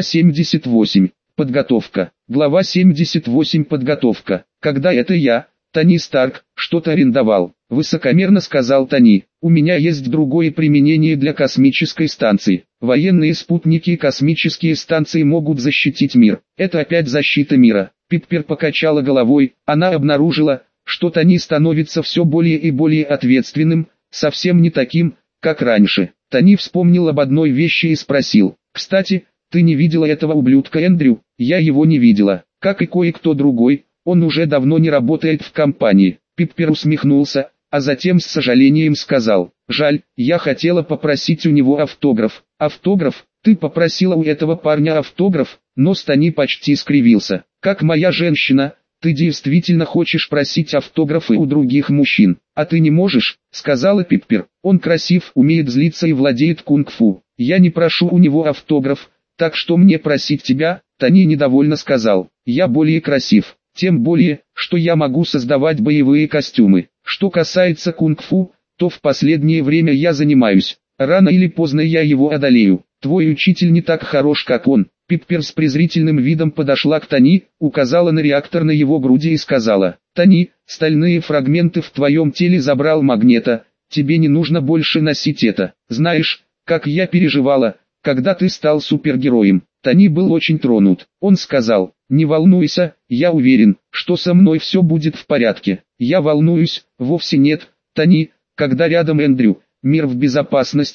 78. Подготовка. Глава 78. Подготовка. «Когда это я, Тони Старк, что-то арендовал?» Высокомерно сказал Тони. «У меня есть другое применение для космической станции. Военные спутники и космические станции могут защитить мир. Это опять защита мира». Пиппер покачала головой. Она обнаружила, что Тони становится все более и более ответственным, совсем не таким, как раньше. Тони вспомнил об одной вещи и спросил: «Кстати, ты не видела этого ублюдка Эндрю?» «Я его не видела. Как и кое-кто другой, он уже давно не работает в компании». Пиппер усмехнулся, а затем с сожалением сказал: «Жаль, я хотела попросить у него автограф». «Автограф? Ты попросила у этого парня автограф?» Нос Тони почти скривился. «Как моя женщина, ты действительно хочешь просить автографы у других мужчин, а ты не можешь», — сказала Пиппер. «Он красив, умеет злиться и владеет кунг-фу. Я не прошу у него автограф, так что мне просить тебя?» Тони недовольно сказал: «Я более красив. Тем более, что я могу создавать боевые костюмы. Что касается кунг-фу, то в последнее время я занимаюсь. Рано или поздно я его одолею. Твой учитель не так хорош, как он». Пиппер с презрительным видом подошла к Тони, указала на реактор на его груди и сказала: «Тони, стальные фрагменты в твоем теле забрал Магнето, тебе не нужно больше носить это. Знаешь, как я переживала, когда ты стал супергероем». Тони был очень тронут. Он сказал: «Не волнуйся, я уверен, что со мной все будет в порядке». «Я волнуюсь, вовсе нет, Тони, когда рядом Эндрю, мир в безопасности,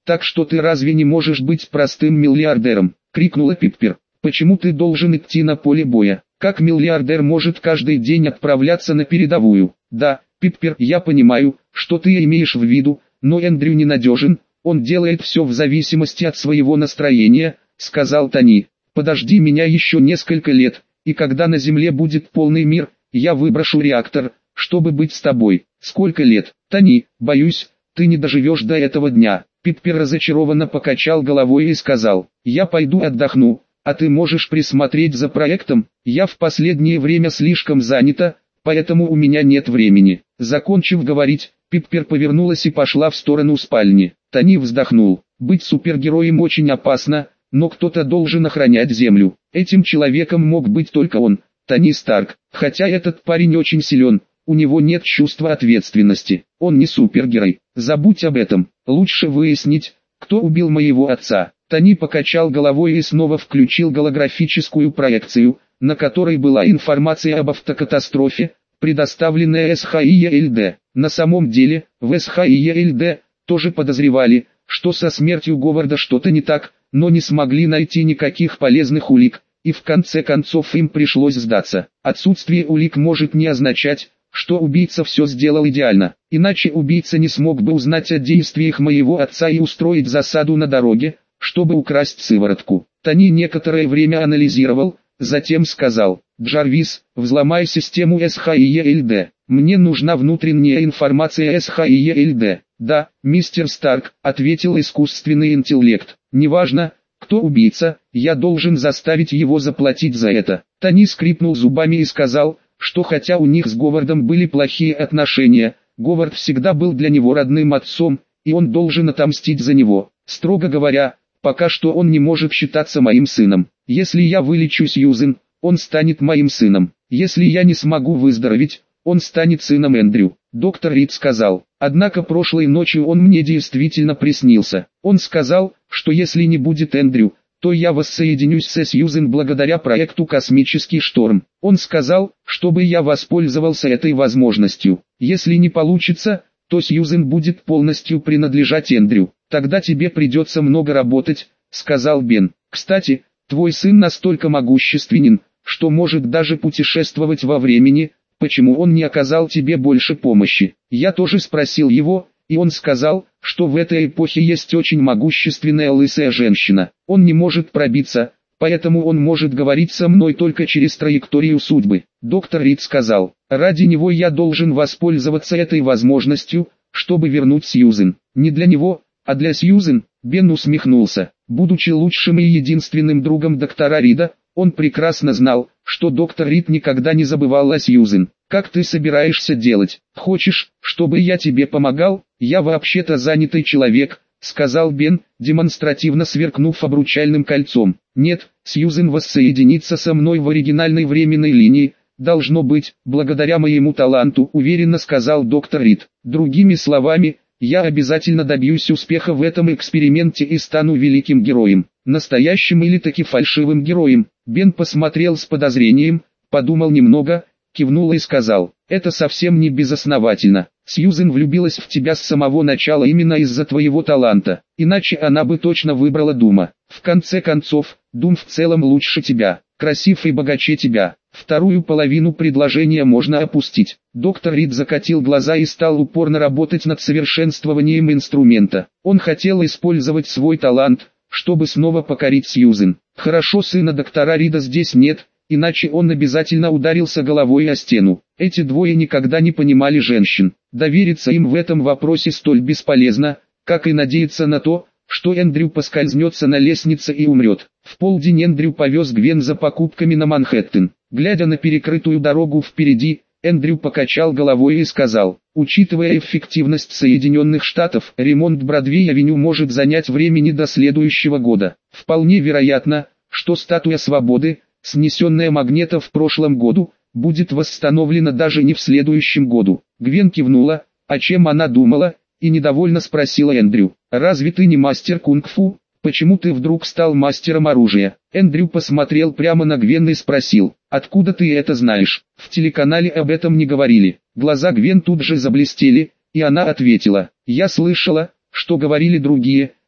Так что ты разве не можешь быть простым миллиардером? Крикнула Пиппер. Почему ты должен идти на поле боя? Как миллиардер может каждый день отправляться на передовую? Да, Пиппер, я понимаю, что ты имеешь в виду, но Эндрю ненадежен, он делает все в зависимости от своего настроения, сказал Тони. Подожди меня еще несколько лет, и когда на Земле будет полный мир, я выброшу реактор, чтобы быть с тобой. Сколько лет? Тони, боюсь, ты не доживешь до этого дня. Пиппер разочарованно покачал головой и сказал, я пойду отдохну, а ты можешь присмотреть за проектом, я в последнее время слишком занята, поэтому у меня нет времени. Закончив говорить, Пиппер повернулась и пошла в сторону спальни. Тони вздохнул. Быть супергероем очень опасно, но кто-то должен охранять Землю. Этим человеком мог быть только он, Тони Старк. Хотя этот парень очень силен, у него нет чувства ответственности. Он не супергерой. Забудь об этом. Лучше выяснить, кто убил моего отца. Тони покачал головой и снова включил голографическую проекцию, на которой была информация об автокатастрофе, предоставленная СХИЕЛД. На самом деле, в СХИЕЛД тоже подозревали, что со смертью Говарда что-то не так, но не смогли найти никаких полезных улик, и в конце концов им пришлось сдаться. Отсутствие улик может не означать, что убийца все сделал идеально, иначе убийца не смог бы узнать о действиях моего отца и устроить засаду на дороге, чтобы украсть сыворотку. Тони некоторое время анализировал, затем сказал, Джарвис, взломай систему СХИЕЛД. Мне нужна внутренняя информация СХИЕЛД. Да, мистер Старк, ответил искусственный интеллект. Неважно, кто убийца, я должен заставить его заплатить за это. Тони скрипнул зубами и сказал, что хотя у них с Говардом были плохие отношения, Говард всегда был для него родным отцом, и он должен отомстить за него. Строго говоря, пока что он не может считаться моим сыном. Если я вылечу Сьюзен, он станет моим сыном. Если я не смогу выздороветь, он станет сыном Эндрю. Доктор Рид сказал. Однако прошлой ночью он мне действительно приснился. Он сказал, что если не будет Эндрю, то я воссоединюсь со Сьюзен благодаря проекту «Космический шторм». Он сказал, чтобы я воспользовался этой возможностью. Если не получится, то Сьюзен будет полностью принадлежать Эндрю. Тогда тебе придется много работать, сказал Бен. Кстати, твой сын настолько могущественен, что может даже путешествовать во времени. Почему он не оказал тебе больше помощи? Я тоже спросил его, и он сказал, что в этой эпохе есть очень могущественная лысая женщина. Он не может пробиться, поэтому он может говорить со мной только через траекторию судьбы. Доктор Рид сказал, ради него я должен воспользоваться этой возможностью, чтобы вернуть Сьюзен. Не для него, а для Сьюзен. Бен усмехнулся. Будучи лучшим и единственным другом доктора Рида, он прекрасно знал, что доктор Рид никогда не забывал о Сьюзен. «Как ты собираешься делать? Хочешь, чтобы я тебе помогал? Я вообще-то занятый человек», — сказал Бен, демонстративно сверкнув обручальным кольцом. «Нет, Сьюзен воссоединится со мной в оригинальной временной линии, должно быть, благодаря моему таланту», — уверенно сказал доктор Рид. «Другими словами, я обязательно добьюсь успеха в этом эксперименте и стану великим героем. Настоящим или таки фальшивым героем». Бен посмотрел с подозрением, подумал немного, кивнул и сказал, «Это совсем не безосновательно. Сьюзен влюбилась в тебя с самого начала именно из-за твоего таланта, иначе она бы точно выбрала Дума. В конце концов, Дум в целом лучше тебя, красив и богаче тебя. Вторую половину предложения можно опустить». Доктор Рид закатил глаза и стал упорно работать над совершенствованием инструмента. Он хотел использовать свой талант, чтобы снова покорить Сьюзен. Хорошо, сына доктора Рида здесь нет, иначе он обязательно ударился головой о стену. Эти двое никогда не понимали женщин. Довериться им в этом вопросе столь бесполезно, как и надеяться на то, что Эндрю поскользнется на лестнице и умрет. В полдень Эндрю повез Гвен за покупками на Манхэттен. Глядя на перекрытую дорогу впереди, Эндрю покачал головой и сказал, учитывая эффективность Соединенных Штатов, ремонт Бродвей-авеню может занять времени до следующего года. Вполне вероятно, что статуя свободы, снесенная Магнето в прошлом году, будет восстановлена даже не в следующем году. Гвен кивнула, о чем она думала, и недовольно спросила Эндрю, разве ты не мастер кунг-фу? Почему ты вдруг стал мастером оружия? Эндрю посмотрел прямо на Гвен и спросил, откуда ты это знаешь? В телеканале об этом не говорили. Глаза Гвен тут же заблестели, и она ответила, я слышала, что говорили другие,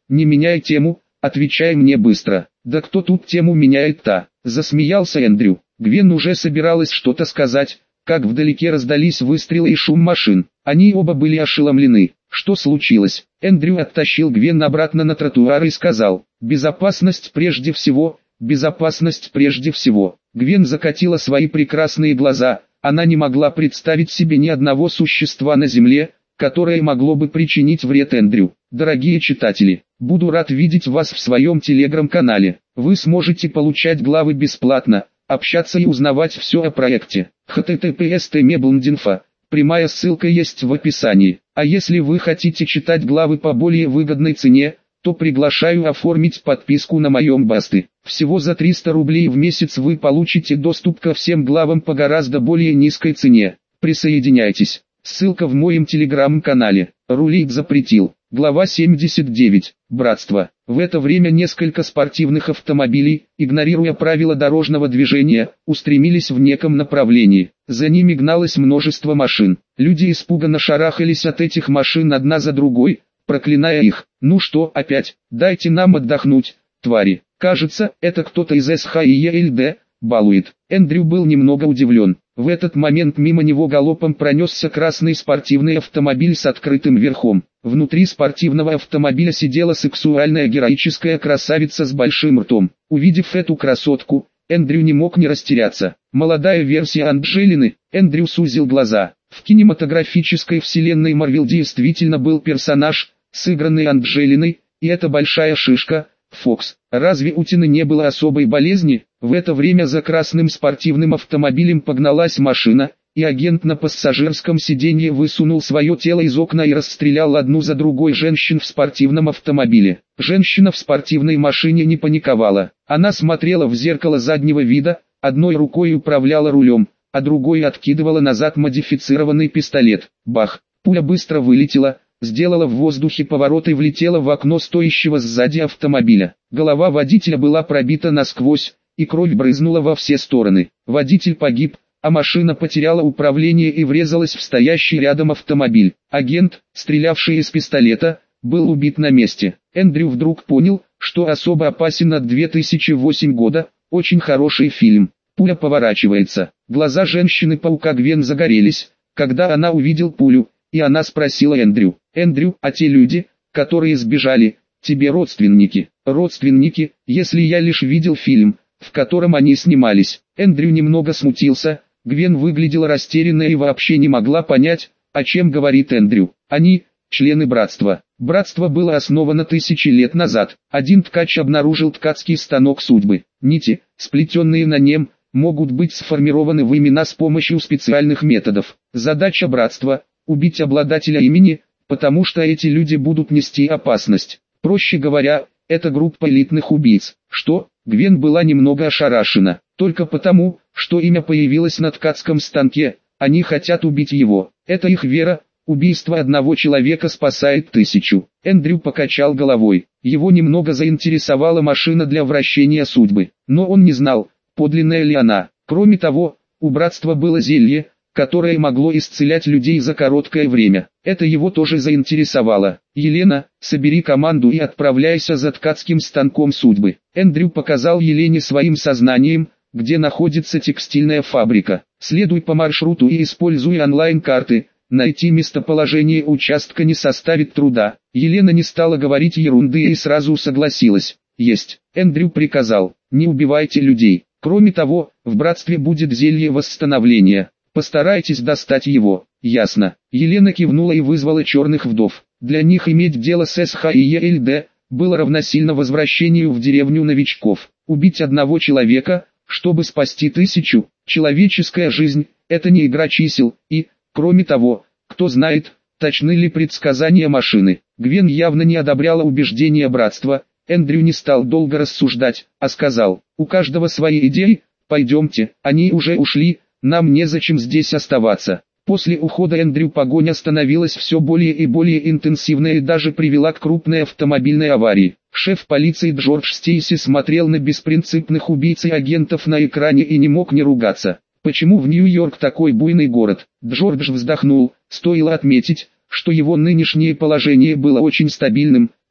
не меняй тему, отвечай мне быстро. Да кто тут тему меняет-то? Засмеялся Эндрю. Гвен уже собиралась что-то сказать, как вдалеке раздались выстрелы и шум машин. Они оба были ошеломлены. Что случилось? Эндрю оттащил Гвен обратно на тротуар и сказал: «Безопасность прежде всего, безопасность прежде всего». Гвен закатила свои прекрасные глаза. Она не могла представить себе ни одного существа на земле, которое могло бы причинить вред Эндрю. Дорогие читатели, буду рад видеть вас в своем телеграм-канале. Вы сможете получать главы бесплатно, общаться и узнавать все о проекте. https://blndinfo. Прямая ссылка есть в описании. А если вы хотите читать главы по более выгодной цене, то приглашаю оформить подписку на моем Бусти. Всего за 300 рублей в месяц вы получите доступ ко всем главам по гораздо более низкой цене. Присоединяйтесь. Ссылка в моем телеграм-канале. Рулить запретил. Глава 79. Братство. В это время несколько спортивных автомобилей, игнорируя правила дорожного движения, устремились в неком направлении. За ними гналось множество машин. Люди испуганно шарахались от этих машин одна за другой, проклиная их. «Ну что опять? Дайте нам отдохнуть, твари. Кажется, это кто-то из СХИЕЛД балует». Эндрю был немного удивлен. В этот момент мимо него галопом пронесся красный спортивный автомобиль с открытым верхом. Внутри спортивного автомобиля сидела сексуальная героическая красавица с большим ртом. Увидев эту красотку, Эндрю не мог не растеряться. Молодая версия Анджелины. Эндрю сузил глаза. В кинематографической вселенной Марвел действительно был персонаж, сыгранный Анджелиной, и эта большая шишка, Фокс. Разве у Тины не было особой болезни? В это время за красным спортивным автомобилем погналась машина, и агент на пассажирском сиденье высунул свое тело из окна и расстрелял одну за другой женщин в спортивном автомобиле. Женщина в спортивной машине не паниковала. Она смотрела в зеркало заднего вида, одной рукой управляла рулем, а другой откидывала назад модифицированный пистолет. Бах! Пуля быстро вылетела, сделала в воздухе поворот и влетела в окно стоящего сзади автомобиля. Голова водителя была пробита насквозь, и кровь брызнула во все стороны. Водитель погиб, а машина потеряла управление и врезалась в стоящий рядом автомобиль. Агент, стрелявший из пистолета, был убит на месте. Эндрю вдруг понял, что «Особо опасен» от 2008 года, очень хороший фильм. Пуля поворачивается. Глаза женщины-паука Гвен загорелись, когда она увидела пулю, и она спросила Эндрю: «Эндрю, а те люди, которые сбежали, тебе родственники?» «Родственники, если я лишь видел фильм, в котором они снимались». Эндрю немного смутился. Гвен выглядела растерянной и вообще не могла понять, о чем говорит Эндрю. Они – члены братства. Братство было основано 1000 лет назад. Один ткач обнаружил ткацкий станок судьбы. Нити, сплетенные на нем, могут быть сформированы в имена с помощью специальных методов. Задача братства – убить обладателя имени, потому что эти люди будут нести опасность. Проще говоря, это группа элитных убийц. Что? Гвен была немного ошарашена. Только потому, что имя появилось на ткацком станке, они хотят убить его. Это их вера, убийство одного человека спасает 1000. Эндрю покачал головой. Его немного заинтересовала машина для вращения судьбы. Но он не знал, подлинная ли она. Кроме того, у братства было зелье, которое могло исцелять людей за короткое время. Это его тоже заинтересовало. «Елена, собери команду и отправляйся за ткацким станком судьбы». Эндрю показал Елене своим сознанием, где находится текстильная фабрика. «Следуй по маршруту и используй онлайн-карты. Найти местоположение участка не составит труда». Елена не стала говорить ерунды и сразу согласилась. «Есть». Эндрю приказал: «Не убивайте людей. Кроме того, в братстве будет зелье восстановления. Постарайтесь достать его». «Ясно». Елена кивнула и вызвала черных вдов. Для них иметь дело с СХИЕЛД было равносильно возвращению в деревню новичков. Убить одного человека, чтобы спасти 1000, человеческая жизнь, это не игра чисел, и, кроме того, кто знает, точны ли предсказания машины. Гвен явно не одобряла убеждения братства. Эндрю не стал долго рассуждать, а сказал: «У каждого свои идеи, пойдемте». Они уже ушли, нам незачем здесь оставаться. После ухода Эндрю погоня становилась все более и более интенсивной и даже привела к крупной автомобильной аварии. Шеф полиции Джордж Стейси смотрел на беспринципных убийц и агентов на экране и не мог не ругаться. Почему в Нью-Йорк такой буйный город? Джордж вздохнул. Стоило отметить, что его нынешнее положение было очень стабильным,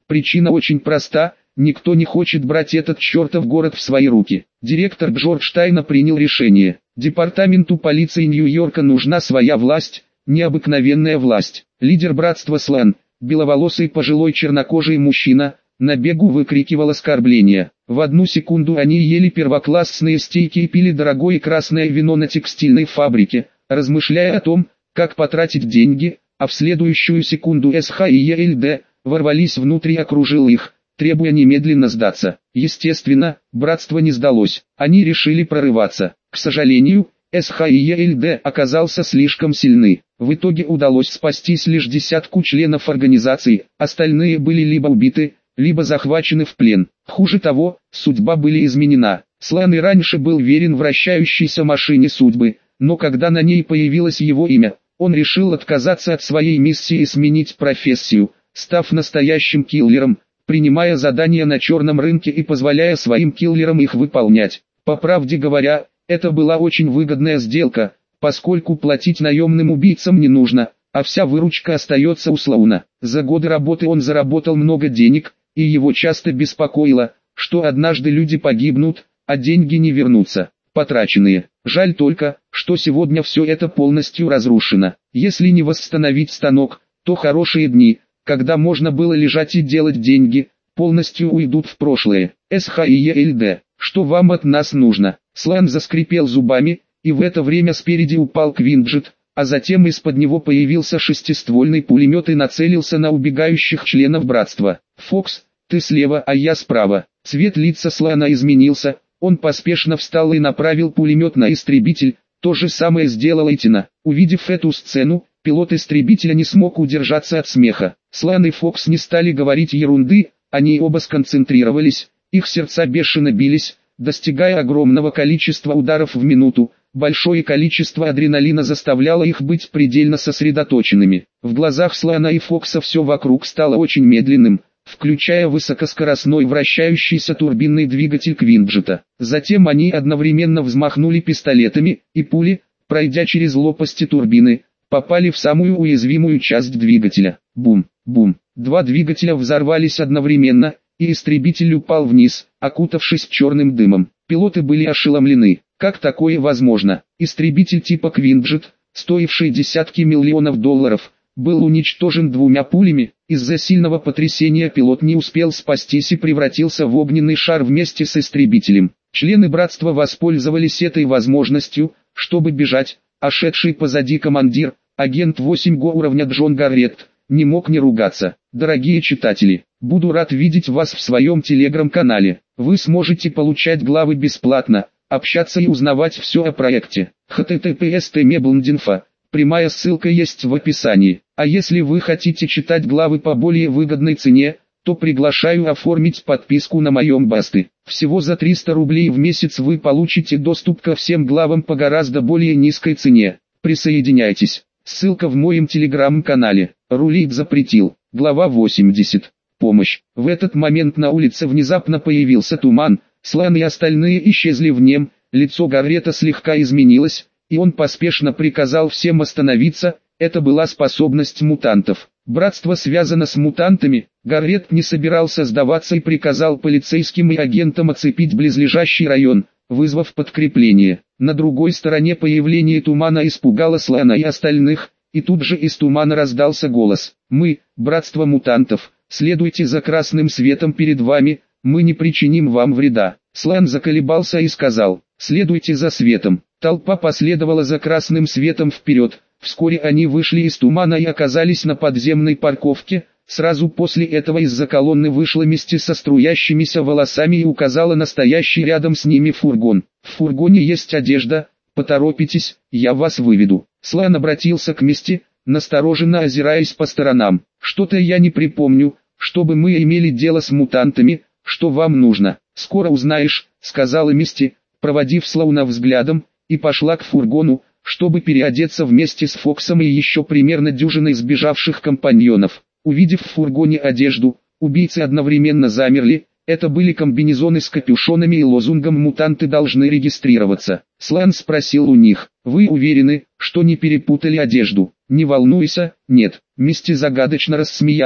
Причина очень проста. Никто не хочет брать этот чертов город в свои руки. Директор Джордж Тайна принял решение. Департаменту полиции Нью-Йорка нужна своя власть, необыкновенная власть. Лидер братства Слан, беловолосый пожилой чернокожий мужчина, на бегу выкрикивал оскорбления. В одну секунду они ели первоклассные стейки и пили дорогое красное вино на текстильной фабрике, размышляя о том, как потратить деньги, а в следующую секунду СХ и ЕЛД ворвались внутрь и окружил их, требуя немедленно сдаться. Естественно, братство не сдалось, они решили прорываться. К сожалению, СХ и ЕЛД оказался слишком сильны. В итоге удалось спастись лишь десятку членов организации, остальные были либо убиты, либо захвачены в плен. Хуже того, судьба была изменена. Слан и раньше был верен вращающейся машине судьбы, но когда на ней появилось его имя, он решил отказаться от своей миссии и сменить профессию, став настоящим киллером, принимая задания на черном рынке и позволяя своим киллерам их выполнять. По правде говоря, это была очень выгодная сделка, поскольку платить наемным убийцам не нужно, а вся выручка остается у Слауна. За годы работы он заработал много денег, и его часто беспокоило, что однажды люди погибнут, а деньги не вернутся, потраченные. Жаль только, что сегодня все это полностью разрушено. Если не восстановить станок, то хорошие дни, когда можно было лежать и делать деньги, полностью уйдут в прошлое. СХ и ЕЛД, что вам от нас нужно? Слан заскрипел зубами, и в это время спереди упал Квинджет, а затем из-под него появился шестиствольный пулемет и нацелился на убегающих членов братства. «Фокс, ты слева, а я справа». Цвет лица Слана изменился, он поспешно встал и направил пулемет на истребитель, то же самое сделал Этина. Увидев эту сцену, пилот истребителя не смог удержаться от смеха. Слан и Фокс не стали говорить ерунды, они оба сконцентрировались, их сердца бешено бились, достигая огромного количества ударов в минуту. Большое количество адреналина заставляло их быть предельно сосредоточенными. В глазах Слана и Фокса все вокруг стало очень медленным, включая высокоскоростной вращающийся турбинный двигатель Квинджета. Затем они одновременно взмахнули пистолетами, и пули, пройдя через лопасти турбины, попали в самую уязвимую часть двигателя. Бум, бум. Два двигателя взорвались одновременно, и истребитель упал вниз, окутавшись черным дымом. Пилоты были ошеломлены. Как такое возможно? Истребитель типа Квинджет, стоивший десятки миллионов долларов, был уничтожен двумя пулями. Из-за сильного потрясения пилот не успел спастись и превратился в огненный шар вместе с истребителем. Члены братства воспользовались этой возможностью, чтобы бежать, а шедший позади командир, агент 8Го уровня Джон Гарретт, не мог не ругаться. Дорогие читатели, буду рад видеть вас в своем телеграм-канале. Вы сможете получать главы бесплатно, общаться и узнавать все о проекте. https://tmeblnd.info. Прямая ссылка есть в описании. А если вы хотите читать главы по более выгодной цене, то приглашаю оформить подписку на моем Басты. Всего за 300 рублей в месяц вы получите доступ ко всем главам по гораздо более низкой цене. Присоединяйтесь. Ссылка в моем телеграм-канале. Рулит запретил. Глава 80. Помощь. В этот момент на улице внезапно появился туман. Слан и остальные исчезли в нем. Лицо Гаррета слегка изменилось, и он поспешно приказал всем остановиться. Это была способность мутантов. Братство связано с мутантами. Гаррет не собирался сдаваться и приказал полицейским и агентам оцепить близлежащий район, вызвав подкрепление. На другой стороне появление тумана испугало Слана и остальных, и тут же из тумана раздался голос. «Мы, братство мутантов, следуйте за красным светом перед вами, мы не причиним вам вреда». Слан заколебался и сказал: «Следуйте за светом». Толпа последовала за красным светом вперед. Вскоре они вышли из тумана и оказались на подземной парковке. Сразу после этого из-за колонны вышла Мисти со струящимися волосами и указала на стоящий рядом с ними фургон. «В фургоне есть одежда, поторопитесь, я вас выведу». Слан обратился к Мисти, настороженно озираясь по сторонам. «Что-то я не припомню, чтобы мы имели дело с мутантами. Что вам нужно?» «Скоро узнаешь», — сказала Мисти, проводив Слауна взглядом, и пошла к фургону, чтобы переодеться вместе с Фоксом и еще примерно дюжиной сбежавших компаньонов. Увидев в фургоне одежду, убийцы одновременно замерли. Это были комбинезоны с капюшонами и лозунгом «Мутанты должны регистрироваться». Слан спросил у них: «Вы уверены, что не перепутали одежду?» «Не волнуйся, нет». Мисти загадочно рассмеялась,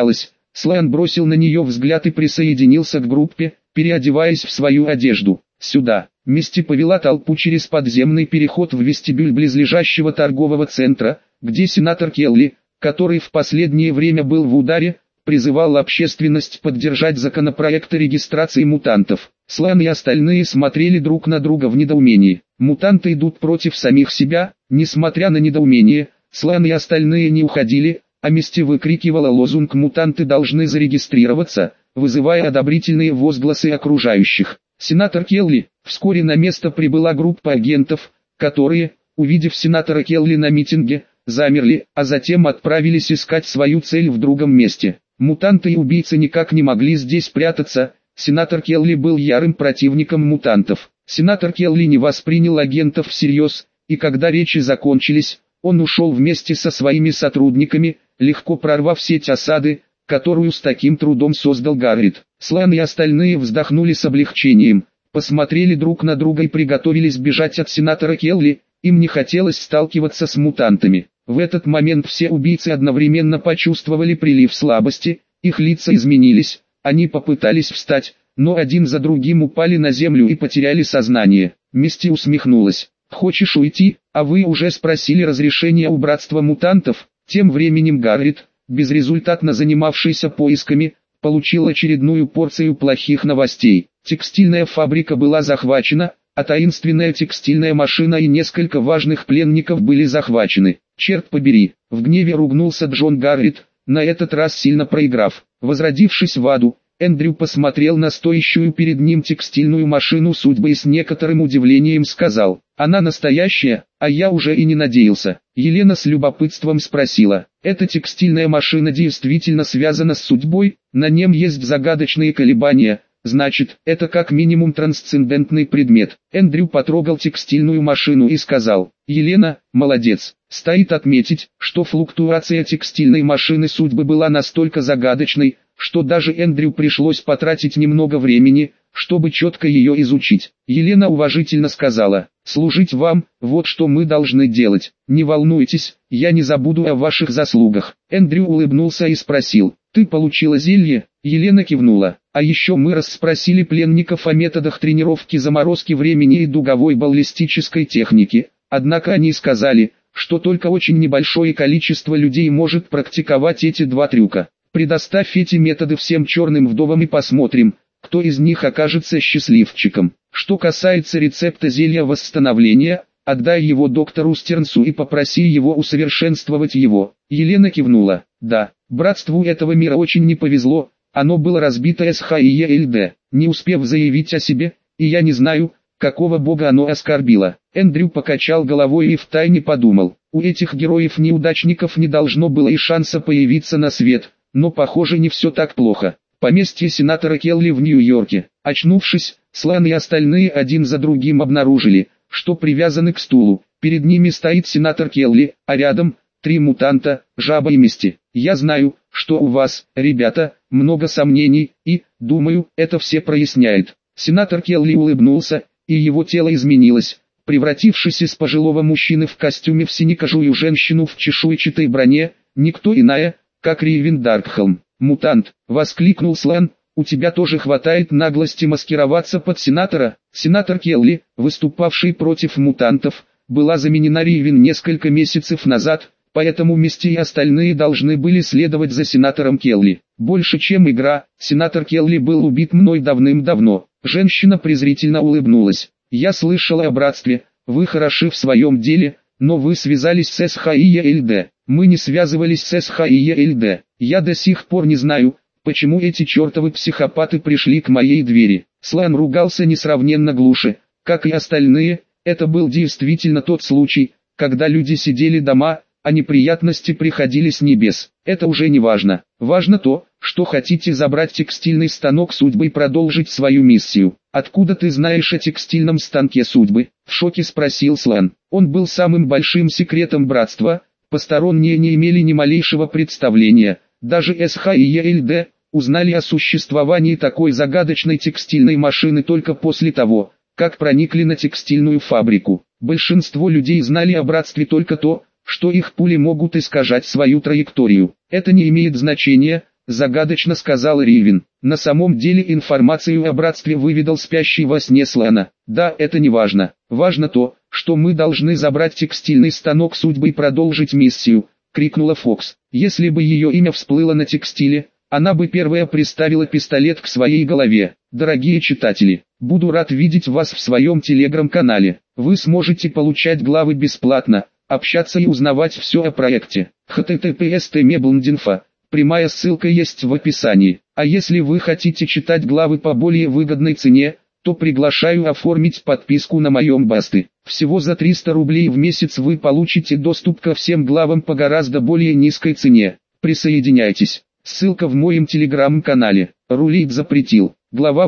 Слан бросил на нее взгляд и присоединился к группе, переодеваясь в свою одежду. «Сюда!» Мисти повела толпу через подземный переход в вестибюль близлежащего торгового центра, где сенатор Келли, который в последнее время был в ударе, призывал общественность поддержать законопроект о регистрации мутантов. Слан и остальные смотрели друг на друга в недоумении. Мутанты идут против самих себя. Несмотря на недоумение, Слан и остальные не уходили, а Мисти выкрикивала лозунг «Мутанты должны зарегистрироваться», вызывая одобрительные возгласы окружающих. Сенатор Келли. Вскоре на место прибыла группа агентов, которые, увидев сенатора Келли на митинге, замерли, а затем отправились искать свою цель в другом месте. Мутанты и убийцы никак не могли здесь прятаться. Сенатор Келли был ярым противником мутантов. Сенатор Келли не воспринял агентов всерьез, и когда речи закончились, он ушел вместе со своими сотрудниками, легко прорвав сеть осады, которую с таким трудом создал Гаррет. Слан и остальные вздохнули с облегчением, посмотрели друг на друга и приготовились бежать от сенатора Келли. Им не хотелось сталкиваться с мутантами. В этот момент все убийцы одновременно почувствовали прилив слабости, их лица изменились, они попытались встать, но один за другим упали на землю и потеряли сознание. Мисти усмехнулась. «Хочешь уйти, а вы уже спросили разрешения у братства мутантов?» Тем временем Гаррет, безрезультатно занимавшийся поисками, получил очередную порцию плохих новостей. Текстильная фабрика была захвачена, а таинственная текстильная машина и несколько важных пленников были захвачены. «Черт побери!» — в гневе ругнулся Джон Гаррет, на этот раз сильно проиграв. Возродившись в аду, Эндрю посмотрел на стоящую перед ним текстильную машину судьбы и с некоторым удивлением сказал: «Она настоящая, а я уже и не надеялся». Елена с любопытством спросила: «Эта текстильная машина действительно связана с судьбой? На нем есть загадочные колебания. Значит, это как минимум трансцендентный предмет». Эндрю потрогал текстильную машину и сказал: «Елена, молодец. Стоит отметить, что флуктуация текстильной машины судьбы была настолько загадочной, что даже Эндрю пришлось потратить немного времени, чтобы четко ее изучить». Елена уважительно сказала: «Служить вам, вот что мы должны делать. Не волнуйтесь, я не забуду о ваших заслугах». Эндрю улыбнулся и спросил: «Ты получила зелье?» Елена кивнула. «А еще мы расспросили пленников о методах тренировки заморозки времени и дуговой баллистической техники, однако они сказали, что только очень небольшое количество людей может практиковать эти два трюка. Предоставь эти методы всем черным вдовам и посмотрим, кто из них окажется счастливчиком. Что касается рецепта зелья восстановления, отдай его доктору Стернсу и попроси его усовершенствовать его». Елена кивнула. «Да, братству этого мира очень не повезло, оно было разбито СХИЕЛД, не успев заявить о себе, и я не знаю, какого бога оно оскорбило». Эндрю покачал головой и втайне подумал: у этих героев-неудачников не должно было и шанса появиться на свет, но похоже не все так плохо. Поместье сенатора Келли в Нью-Йорке. Очнувшись, Слан и остальные один за другим обнаружили, что привязаны к стулу. Перед ними стоит сенатор Келли, а рядом три мутанта, Жаба и Мисти. «Я знаю, что у вас, ребята, много сомнений, и, думаю, это все проясняет». Сенатор Келли улыбнулся, и его тело изменилось, превратившись из пожилого мужчины в костюме в синекожую женщину в чешуйчатой броне, никто иная, как Ривен Даркхолм. «Мутант!» — воскликнул Слан. «У тебя тоже хватает наглости маскироваться под сенатора?» Сенатор Келли, выступавший против мутантов, была заменена Ривен несколько месяцев назад, поэтому Мисти и остальные должны были следовать за сенатором Келли. «Больше чем игра, сенатор Келли был убит мной давным-давно». Женщина презрительно улыбнулась. «Я слышала о братстве, вы хороши в своем деле, но вы связались с СХИЕЛД. Мы не связывались с СХИЕЛД. Я до сих пор не знаю, почему эти чертовы психопаты пришли к моей двери». Слан ругался несравненно глуше, как и остальные. Это был действительно тот случай, когда люди сидели дома, а неприятности приходили с небес. Это уже не важно. Важно то, что хотите забрать текстильный станок судьбы и продолжить свою миссию. «Откуда ты знаешь о текстильном станке судьбы?» — в шоке спросил Слан. Он был самым большим секретом братства, посторонние не имели ни малейшего представления. Даже СХИЕЛД узнали о существовании такой загадочной текстильной машины только после того, как проникли на текстильную фабрику. Большинство людей знали о братстве только то, что их пули могут искажать свою траекторию. «Это не имеет значения», загадочно сказал Ривин. На самом деле информацию о братстве выведал спящий во сне Слана. Да, это не важно. Важно то, что мы должны забрать текстильный станок судьбы и продолжить миссию, крикнула Фокс. Если бы ее имя всплыло на текстиле, она бы первая приставила пистолет к своей голове. Дорогие читатели, буду рад видеть вас в своем телеграм-канале. Вы сможете получать главы бесплатно, общаться и узнавать все о проекте. https://tmeblndinfo. Прямая ссылка есть в описании. А если вы хотите читать главы по более выгодной цене, то приглашаю оформить подписку на моем Бусти. Всего за 300 рублей в месяц вы получите доступ ко всем главам по гораздо более низкой цене. Присоединяйтесь. Ссылка в моем телеграм-канале. Рулит запретил. Глава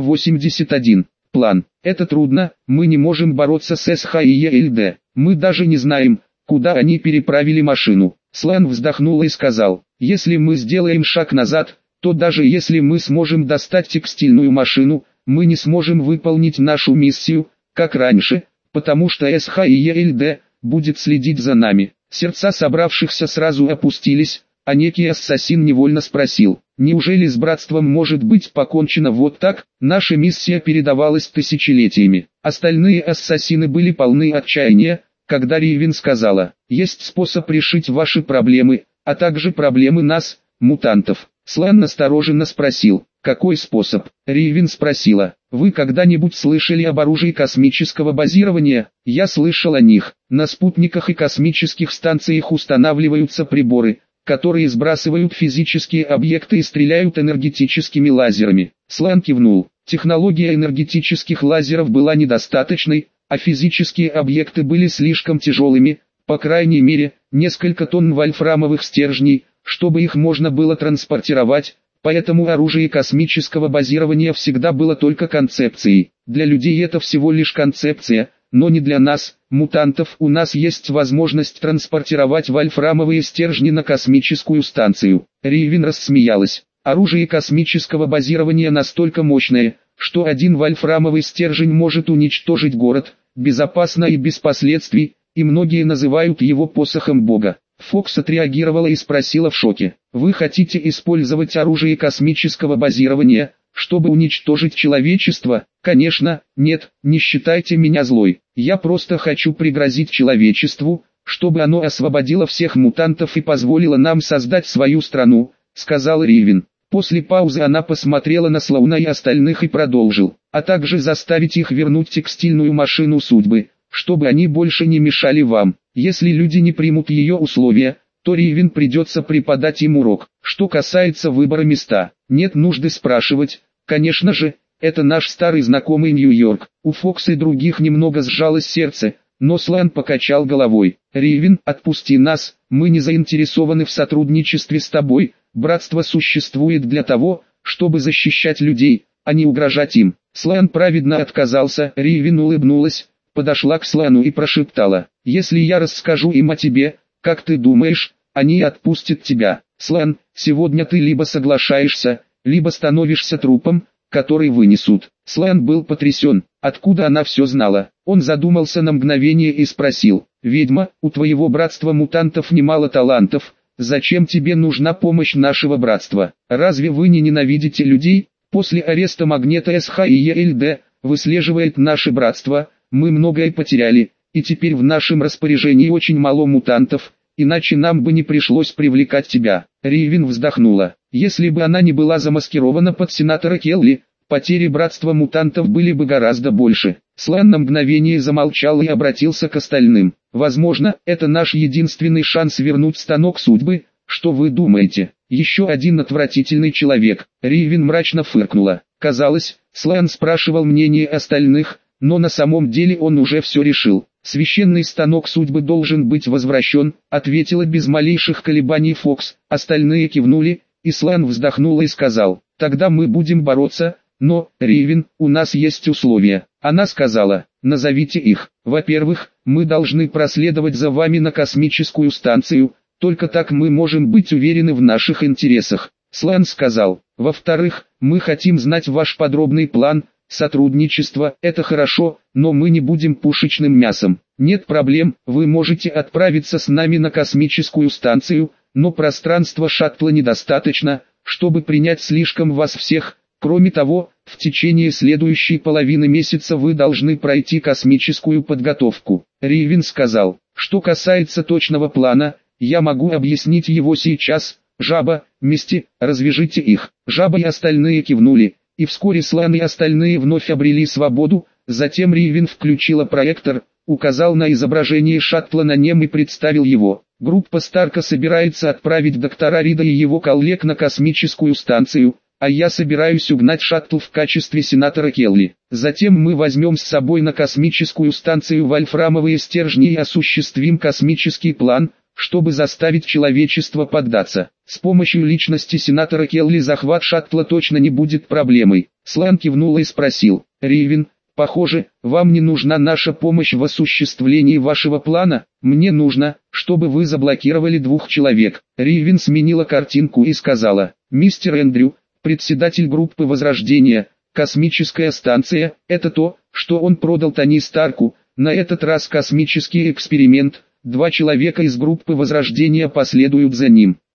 81. План. Это трудно, мы не можем бороться с СХ и ЕЛД. Мы даже не знаем, куда они переправили машину. Слан вздохнул и сказал, если мы сделаем шаг назад, то даже если мы сможем достать текстильную машину, мы не сможем выполнить нашу миссию, как раньше, потому что СХ и ЕЛД будет следить за нами. Сердца собравшихся сразу опустились, а некий ассасин невольно спросил, неужели с братством может быть покончено вот так? Наша миссия передавалась тысячелетиями. Остальные ассасины были полны отчаяния, когда Ривин сказала, есть способ решить ваши проблемы, а также проблемы нас, мутантов. Слан настороженно спросил, какой способ? Ривин спросила, вы когда-нибудь слышали об оружии космического базирования? Я слышал о них. На спутниках и космических станциях устанавливаются приборы, которые сбрасывают физические объекты и стреляют энергетическими лазерами. Слан кивнул. Технология энергетических лазеров была недостаточной, а физические объекты были слишком тяжелыми, по крайней мере, несколько тонн вольфрамовых стержней, чтобы их можно было транспортировать, поэтому оружие космического базирования всегда было только концепцией. Для людей это всего лишь концепция, но не для нас, мутантов. У нас есть возможность транспортировать вольфрамовые стержни на космическую станцию. Ривин рассмеялась. Оружие космического базирования настолько мощное, что один вольфрамовый стержень может уничтожить город, безопасно и без последствий, и многие называют его посохом Бога. Фокс отреагировала и спросила в шоке, вы хотите использовать оружие космического базирования, чтобы уничтожить человечество? Конечно, нет, не считайте меня злой. Я просто хочу пригрозить человечеству, чтобы оно освободило всех мутантов и позволило нам создать свою страну, сказал Ривин. После паузы она посмотрела на Слауна и остальных и продолжил, а также заставить их вернуть текстильную машину судьбы, чтобы они больше не мешали вам. Если люди не примут ее условия, то Ривин придется преподать им урок. Что касается выбора места, нет нужды спрашивать, конечно же, это наш старый знакомый Нью-Йорк. У Фокса и других немного сжалось сердце, но Слан покачал головой. Ривин, отпусти нас, мы не заинтересованы в сотрудничестве с тобой, братство существует для того, чтобы защищать людей, а не угрожать им. Слан праведно отказался, Ривин улыбнулась, подошла к Слану и прошептала, если я расскажу им о тебе, как ты думаешь, они отпустят тебя? Слан, сегодня ты либо соглашаешься, либо становишься трупом, который вынесут. Слан был потрясен, откуда она все знала. Он задумался на мгновение и спросил, ведьма, у твоего братства мутантов немало талантов, зачем тебе нужна помощь нашего братства? Разве вы не ненавидите людей? После ареста Магнета СХ и ЕЛД выслеживает наше братство, мы многое потеряли, и теперь в нашем распоряжении очень мало мутантов, иначе нам бы не пришлось привлекать тебя. Ривин вздохнула. Если бы она не была замаскирована под сенатора Келли, потери братства мутантов были бы гораздо больше. Слан на мгновение замолчал и обратился к остальным. Возможно, это наш единственный шанс вернуть станок судьбы. Что вы думаете? Еще один отвратительный человек. Ривин мрачно фыркнула. Казалось, Слан спрашивал мнение остальных, но на самом деле он уже все решил. «Священный станок судьбы должен быть возвращен», ответила без малейших колебаний Фокс. Остальные кивнули, и Слан вздохнула и сказал, «Тогда мы будем бороться, но, Ривин, у нас есть условия». Она сказала, «Назовите их. Во-первых, мы должны проследовать за вами на космическую станцию, только так мы можем быть уверены в наших интересах». Слан сказал, «Во-вторых, мы хотим знать ваш подробный план». Сотрудничество – это хорошо, но мы не будем пушечным мясом. Нет проблем, вы можете отправиться с нами на космическую станцию, но пространства шаттла недостаточно, чтобы принять слишком вас всех. Кроме того, в течение следующей половины месяца вы должны пройти космическую подготовку. Ривен сказал, что касается точного плана, я могу объяснить его сейчас. Жаба, Мисти, развяжите их. Жаба и остальные кивнули, и вскоре Слан и остальные вновь обрели свободу. Затем Ривен включила проектор, указал на изображение шаттла на нем и представил его. Группа Старка собирается отправить доктора Рида и его коллег на космическую станцию, а я собираюсь угнать шаттл в качестве сенатора Келли. Затем мы возьмем с собой на космическую станцию вольфрамовые стержни и осуществим космический план, чтобы заставить человечество поддаться. С помощью личности сенатора Келли захват шаттла точно не будет проблемой. Слан кивнул и спросил, Ривен, похоже, вам не нужна наша помощь в осуществлении вашего плана? Мне нужно, чтобы вы заблокировали 2 человек. Ривен сменила картинку и сказала, мистер Эндрю, председатель группы Возрождения, космическая станция, это то, что он продал Тони Старку, на этот раз космический эксперимент, 2 человека из группы Возрождения последуют за ним.